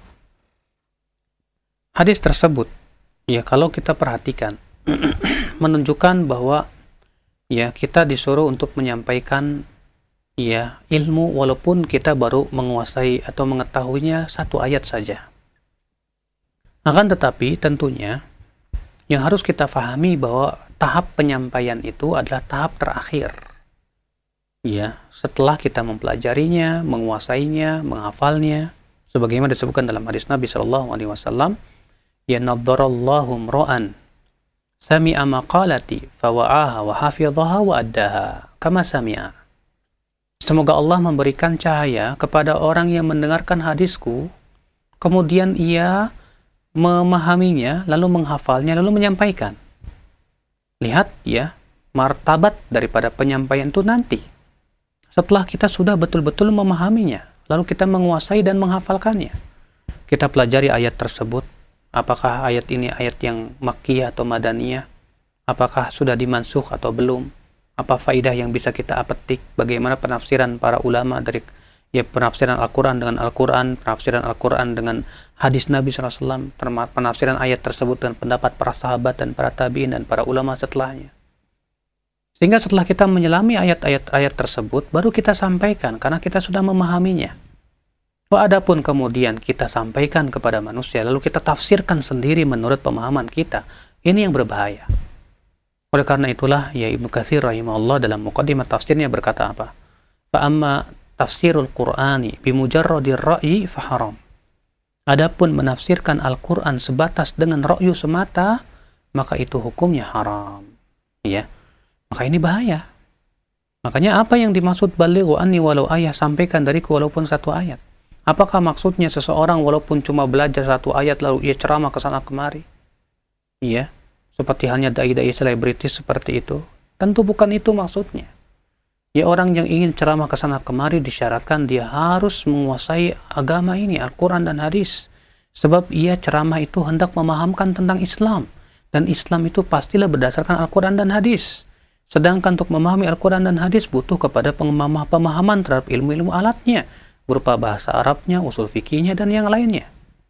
Hadis tersebut ya kalau kita perhatikan menunjukkan bahwa ya kita disuruh untuk menyampaikan ya ilmu walaupun kita baru menguasai atau mengetahuinya satu ayat saja. Akan tetapi tentunya yang harus kita fahami bahwa tahap penyampaian itu adalah tahap terakhir. Ya, setelah kita mempelajarinya, menguasainya, menghafalnya, sebagaimana disebutkan dalam hadis Nabi Shallallahu Alaihi Wasallam, ya nadharallahu mro'an, sami'a maqalati fawa'aha wa hafidhaha wa addaha kama sami'a. Semoga Allah memberikan cahaya kepada orang yang mendengarkan hadisku, kemudian ia memahaminya, lalu menghafalnya, lalu menyampaikan. Lihat ya, martabat daripada penyampaian itu nanti. Setelah kita sudah betul-betul memahaminya, lalu kita menguasai dan menghafalkannya. Kita pelajari ayat tersebut. Apakah ayat ini ayat yang makkiyah atau madaniyah? Apakah sudah dimansukh atau belum? Apa faidah yang bisa kita petik? Bagaimana penafsiran para ulama dari ya penafsiran Al-Quran dengan Al-Quran, penafsiran Al-Quran dengan hadis Nabi shallallahu alaihi wasallam, termasuk penafsiran ayat tersebut dengan pendapat para sahabat dan para tabi'in dan para ulama setelahnya. Sehingga setelah kita menyelami ayat-ayat ayat tersebut, baru kita sampaikan karena kita sudah memahaminya. Wa adapun kemudian kita sampaikan kepada manusia, lalu kita tafsirkan sendiri menurut pemahaman kita, ini yang berbahaya. Oleh karena itulah, ya Ibnu Katsir rahimahullah dalam muqaddimah tafsirnya berkata apa? Fa amma tafsirul Qur'ani bimujarradir ra'yi fa haram. Adapun menafsirkan Al-Qur'an sebatas dengan ra'yu semata, maka itu hukumnya haram. Ya. Maka ini bahaya. Makanya apa yang dimaksud balighu anni walau ayah, sampaikan dariku walaupun satu ayat. Apakah maksudnya seseorang walaupun cuma belajar satu ayat lalu ia ceramah ke sana kemari? Iya, seperti halnya dai-dai selebritis seperti itu. Tentu bukan itu maksudnya. Ya, orang yang ingin ceramah ke sana kemari disyaratkan dia harus menguasai agama ini, Al-Quran dan hadis. Sebab ia ceramah itu hendak memahamkan tentang Islam. Dan Islam itu pastilah berdasarkan Al-Quran dan hadis. Sedangkan untuk memahami Al-Quran dan hadis butuh kepada pemahaman terhadap ilmu-ilmu alatnya, berupa bahasa Arabnya, usul fikihnya, dan yang lainnya.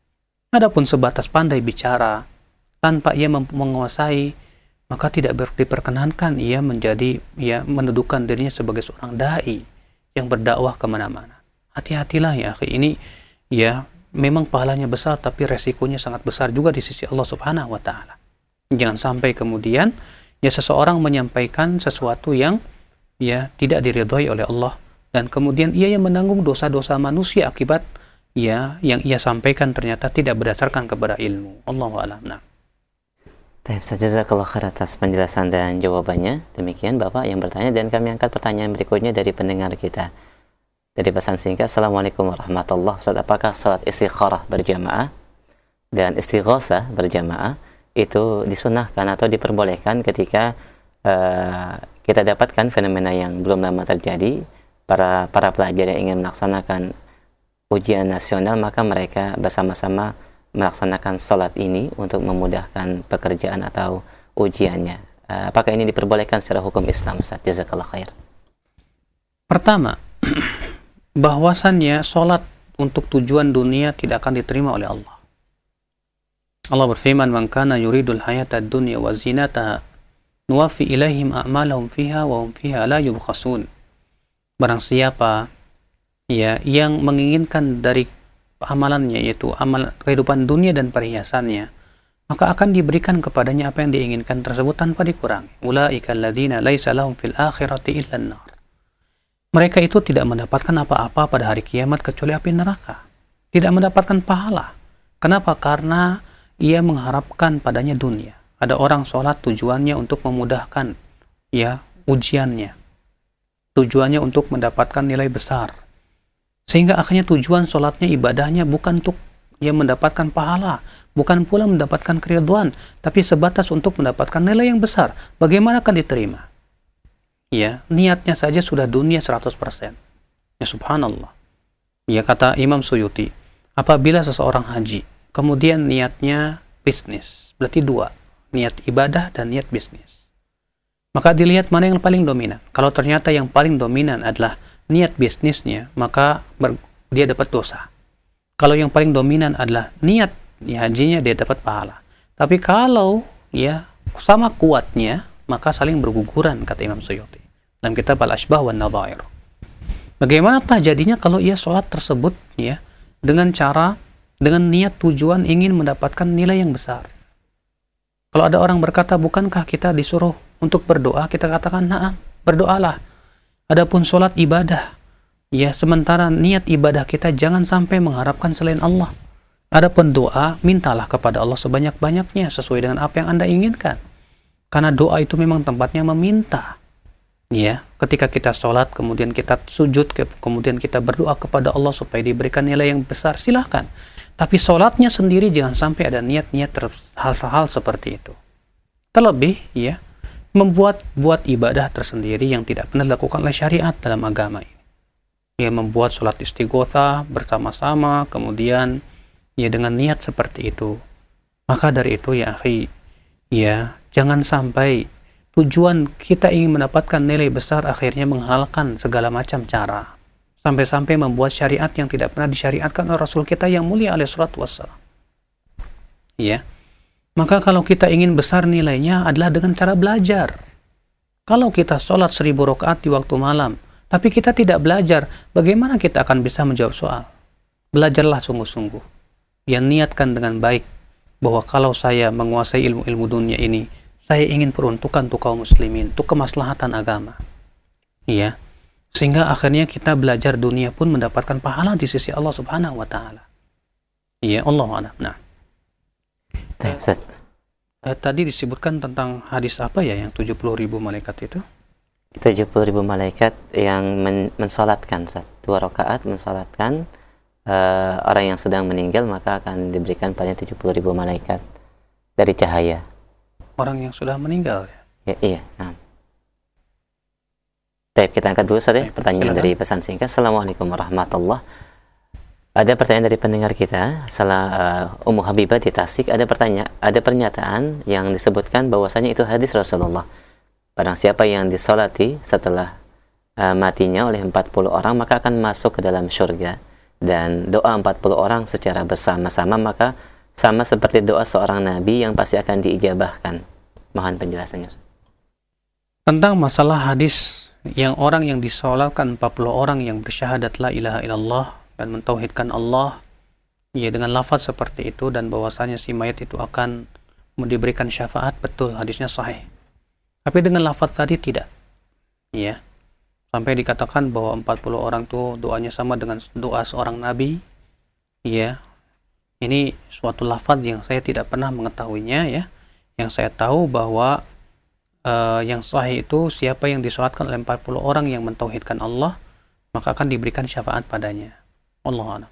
Adapun sebatas pandai bicara, tanpa ia menguasai, maka tidak diperkenankan ia menjadi, ia mendudukan dirinya sebagai seorang da'i yang berdakwah kemana-mana. Hati-hatilah ya akhi, ini ya memang pahalanya besar, tapi resikonya sangat besar juga di sisi Allah Subhanahu wa Ta'ala. Jangan sampai kemudian ya seseorang menyampaikan sesuatu yang ya tidak diridhai oleh Allah, dan kemudian ia yang menanggung dosa-dosa manusia akibat ya yang ia sampaikan ternyata tidak berdasarkan kepada ilmu. Allahu a'lam. Nah. Baik, jazakallahu khair atas penjelasan dan jawabannya. Demikian Bapak yang bertanya, dan kami angkat pertanyaan berikutnya dari pendengar kita. Dari pesan singkat, Assalamualaikum warahmatullahi wabarakatuh. Apakah salat istikharah berjamaah dan istighosah berjamaah itu disunahkan atau diperbolehkan ketika uh, kita dapatkan fenomena yang belum lama terjadi? Para para pelajar yang ingin melaksanakan ujian nasional, maka mereka bersama-sama melaksanakan sholat ini untuk memudahkan pekerjaan atau ujiannya. Uh, apakah ini diperbolehkan secara hukum Islam? Ustaz, jazakallah khair. Pertama, bahwasannya sholat untuk tujuan dunia tidak akan diterima oleh Allah. Allah berfirman, "Man kana yuridul hayatad dunya wa zinataha nuwaffi ilaihim a'malahum fiha wa hum fiha la yubkhasun." Barang siapa ya yang menginginkan dari amalannya, yaitu amal kehidupan dunia dan perhiasannya, maka akan diberikan kepadanya apa yang diinginkan tersebut tanpa dikurangi. Ulaika alladzina laisa lahum fil akhirati illa an-nar. Mereka itu tidak mendapatkan apa-apa pada hari kiamat kecuali api neraka. Tidak mendapatkan pahala. Kenapa? Karena ia mengharapkan padanya dunia. Ada orang sholat tujuannya untuk memudahkan ya ujiannya. Tujuannya untuk mendapatkan nilai besar. Sehingga akhirnya tujuan sholatnya, ibadahnya bukan untuk ia mendapatkan pahala, bukan pula mendapatkan keridhaan, tapi sebatas untuk mendapatkan nilai yang besar. Bagaimana akan diterima? Ya, niatnya saja sudah dunia seratus persen. Ya subhanallah. Ya, kata Imam Suyuti, apabila seseorang haji, kemudian niatnya bisnis, berarti dua, niat ibadah dan niat bisnis. Maka dilihat mana yang paling dominan. Kalau ternyata yang paling dominan adalah niat bisnisnya, maka ber, dia dapat dosa. Kalau yang paling dominan adalah niat ya, hajinya, dia dapat pahala. Tapi kalau ya sama kuatnya, maka saling berguguran, kata Imam Suyuti dalam kitab Al-Ashbah wan Nadhair. Bagaimanakah jadinya kalau ia sholat tersebut ya dengan cara, dengan niat tujuan ingin mendapatkan nilai yang besar? Kalau ada orang berkata, bukankah kita disuruh untuk berdoa? Kita katakan, na'am, berdoalah. Adapun sholat ibadah, ya sementara niat ibadah kita jangan sampai mengharapkan selain Allah. Adapun doa, mintalah kepada Allah sebanyak-banyaknya sesuai dengan apa yang Anda inginkan. Karena doa itu memang tempatnya meminta. Ya, ketika kita sholat, kemudian kita sujud, kemudian kita berdoa kepada Allah supaya diberikan nilai yang besar, silahkan. Tapi sholatnya sendiri jangan sampai ada niat-niat hal-hal seperti itu. Terlebih, ya, membuat buat ibadah tersendiri yang tidak pernah dilakukan oleh syariat dalam agama ini. Ya, membuat sholat istighotsah bersama-sama, kemudian ya dengan niat seperti itu. Maka dari itu ya akhi, ya jangan sampai tujuan kita ingin mendapatkan nilai besar akhirnya menghalalkan segala macam cara. Sampai-sampai membuat syariat yang tidak pernah disyariatkan oleh Rasul kita yang mulia alaihi salatu wassalam. Ya. Maka kalau kita ingin besar nilainya adalah dengan cara belajar. Kalau kita sholat seribu rakaat di waktu malam, tapi kita tidak belajar, bagaimana kita akan bisa menjawab soal? Belajarlah sungguh-sungguh. Yang niatkan dengan baik bahwa kalau saya menguasai ilmu-ilmu dunia ini, saya ingin peruntukan untuk kaum muslimin, untuk kemaslahatan agama. Iya. Sehingga akhirnya kita belajar dunia pun mendapatkan pahala di sisi Allah Subhanahu wa taala. Iya, Allah a'lam. Nah. Ustaz. Eh, tadi disebutkan tentang hadis apa ya yang tujuh puluh ribu malaikat itu? tujuh puluh ribu malaikat yang men mensolatkan Ustaz. Dua rakaat mensolatkan uh, orang yang sedang meninggal, maka akan diberikan pada tujuh puluh ribu malaikat dari cahaya. Orang yang sudah meninggal ya? Ya, iya. Nah. Baik, kita angkat dulu saja pertanyaan dari pesan singkat. Assalamualaikum warahmatullahi wabarakatuh. Ada pertanyaan dari pendengar kita, salah uh, Ummu Habibah di Tasik. Ada pertanyaan, ada pernyataan yang disebutkan bahwasanya itu hadis Rasulullah. Barang siapa yang disolati setelah uh, matinya oleh empat puluh orang, maka akan masuk ke dalam syurga. Dan doa empat puluh orang secara bersama-sama, maka sama seperti doa seorang nabi yang pasti akan diijabahkan. Mohon penjelasannya. Tentang masalah hadis yang orang yang disolatkan empat puluh orang yang bersyahadat la ilaha illallah dan mentauhidkan Allah, ya dengan lafaz seperti itu, dan bahwasanya si mayat itu akan diberikan syafaat, betul, hadisnya sahih. Tapi dengan lafaz tadi tidak. Ya. Sampai dikatakan bahwa empat puluh orang itu doanya sama dengan doa seorang nabi. Ya. Ini suatu lafaz yang saya tidak pernah mengetahuinya, ya. Yang saya tahu bahwa uh, yang sahih itu siapa yang disolatkan oleh empat puluh orang yang mentauhidkan Allah, maka akan diberikan syafaat padanya. Wallahu a'lam.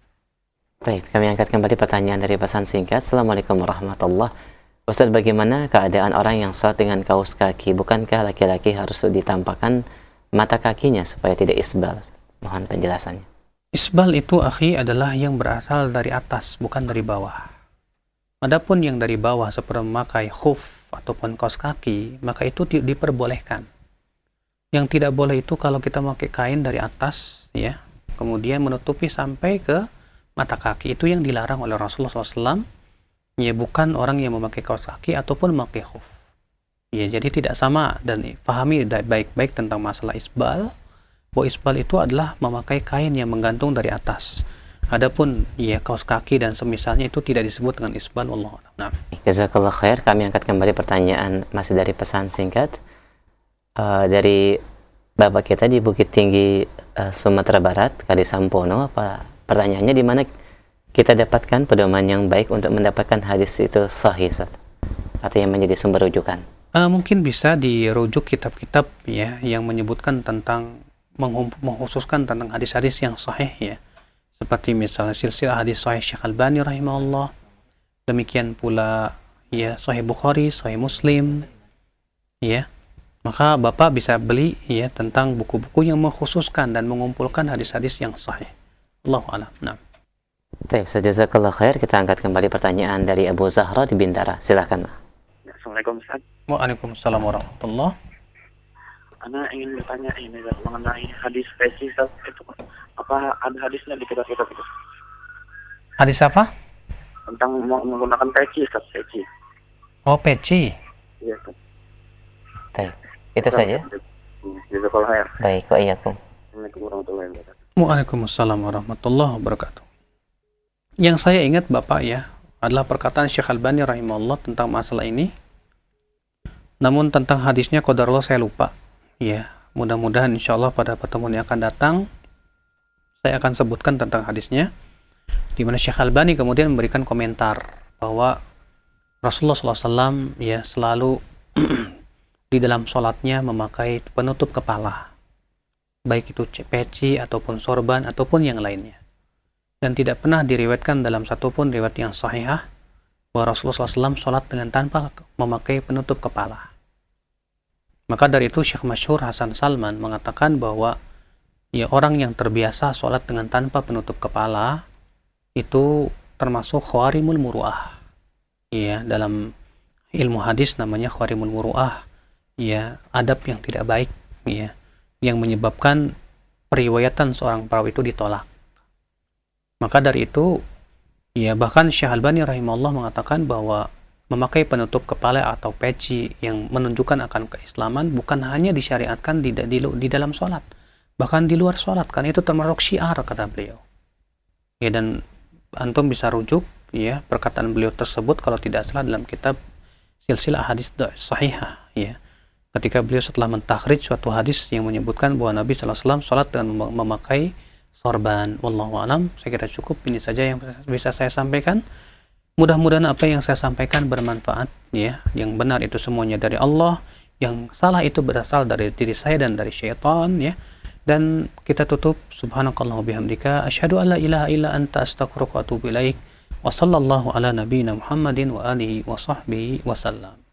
Baik, kami angkat kembali pertanyaan dari pesan singkat. Assalamualaikum warahmatullahi wabarakatuh. Ustaz, bagaimana keadaan orang yang sholat dengan kaos kaki? Bukankah laki-laki harus ditampakkan mata kakinya supaya tidak isbal? Mohon penjelasannya. Isbal itu akhi adalah yang berasal dari atas, bukan dari bawah. Adapun yang dari bawah seperti memakai khuf ataupun kaos kaki, maka itu di- diperbolehkan. Yang tidak boleh itu kalau kita memakai kain dari atas, ya, kemudian menutupi sampai ke mata kaki, itu yang dilarang oleh Rasulullah shallallahu alaihi wasallam. Ya, bukan orang yang memakai kaos kaki ataupun memakai khuf. Ya, jadi tidak sama, dan pahami baik-baik tentang masalah isbal. Bahwa isbal itu adalah memakai kain yang menggantung dari atas. Adapun ya kaos kaki dan semisalnya itu tidak disebut dengan isbal. Wallahu a'lam. Jazakallah khair. Kami angkat kembali pertanyaan masih dari pesan singkat uh, dari bapak kita di Bukit Tinggi uh, Sumatera Barat, Kadi Sampono. Apa pertanyaannya, di mana kita dapatkan pedoman yang baik untuk mendapatkan hadis itu sahih, Ustaz? Atau yang menjadi sumber rujukan? Uh, mungkin bisa dirujuk kitab-kitab ya yang menyebutkan tentang mengkhususkan tentang hadis-hadis yang sahih, ya. Seperti misalnya silsilah hadis sahih Syekh Albani rahimahullah. Demikian pula ya Sahih Bukhari, Sahih Muslim. Ya. Maka Bapak bisa beli ya tentang buku-buku yang mengkhususkan dan mengumpulkan hadis-hadis yang sahih. Allahu a'lam. Nah. Baik, jazakallah khair. Kita angkat kembali pertanyaan dari Abu Zahra di Bintara. Silakan. Assalamualaikum Ustaz. Waalaikumsalam warahmatullah. Ana ingin bertanya ini mengenai hadis peci, Ustaz. Itu apa ada hadisnya di kitab-kitab itu? Hadis apa? Tentang menggunakan peci, Ustaz, peci. Oh, peci. Iya, Ustaz. Baik. Itu saja. Jazakallah khair. Baik, wa iyyakum. Assalamualaikum warahmatullahi wabarakatuh. Waalaikumsalam warahmatullahi wabarakatuh. Yang saya ingat Bapak ya adalah perkataan Syekh Albani rahimahullah tentang masalah ini. Namun tentang hadisnya qadarullah saya lupa. Ya, mudah-mudahan insyaallah pada pertemuan yang akan datang saya akan sebutkan tentang hadisnya, di mana Syekh Albani kemudian memberikan komentar bahwa Rasulullah shallallahu alaihi wasallam ya selalu di dalam sholatnya memakai penutup kepala, baik itu peci ataupun sorban ataupun yang lainnya. Dan tidak pernah diriwayatkan dalam satupun riwayat yang sahihah bahwa Rasulullah shallallahu alaihi wasallam sholat dengan tanpa memakai penutup kepala. Maka dari itu Syekh Masyhur Hasan Salman mengatakan bahwa ya orang yang terbiasa sholat dengan tanpa penutup kepala itu termasuk khawarimul muru'ah. Ya, dalam ilmu hadis namanya khawarimul muru'ah. Ya, adab yang tidak baik, ya, yang menyebabkan periwayatan seorang perawi itu ditolak. Maka dari itu, ya bahkan Syekh Albani rahimahullah mengatakan bahwa memakai penutup kepala atau peci yang menunjukkan akan keislaman bukan hanya disyariatkan di, di, di dalam sholat, bahkan di luar sholat, kan itu termasuk syiar, kata beliau. Ya, dan antum bisa rujuk ya perkataan beliau tersebut kalau tidak salah dalam kitab Silsilah Hadis Sahihah, ya. Ketika beliau setelah mentakhrij suatu hadis yang menyebutkan bahwa Nabi sallallahu alaihi wasallam sholat dengan memakai sorban. Wallahu a'lam. Saya kira cukup ini saja yang bisa saya sampaikan. Mudah-mudahan apa yang saya sampaikan bermanfaat, ya. Yang benar itu semuanya dari Allah, yang salah itu berasal dari diri saya dan dari syaitan, ya. Dan kita tutup subhanakallah wa bihamdika asyhadu an la ilaha illa anta astaghfiruka wa atubu ilaik. Wa sallallahu ala nabiyyina Muhammadin wa alihi wa sahbihi wa sallam.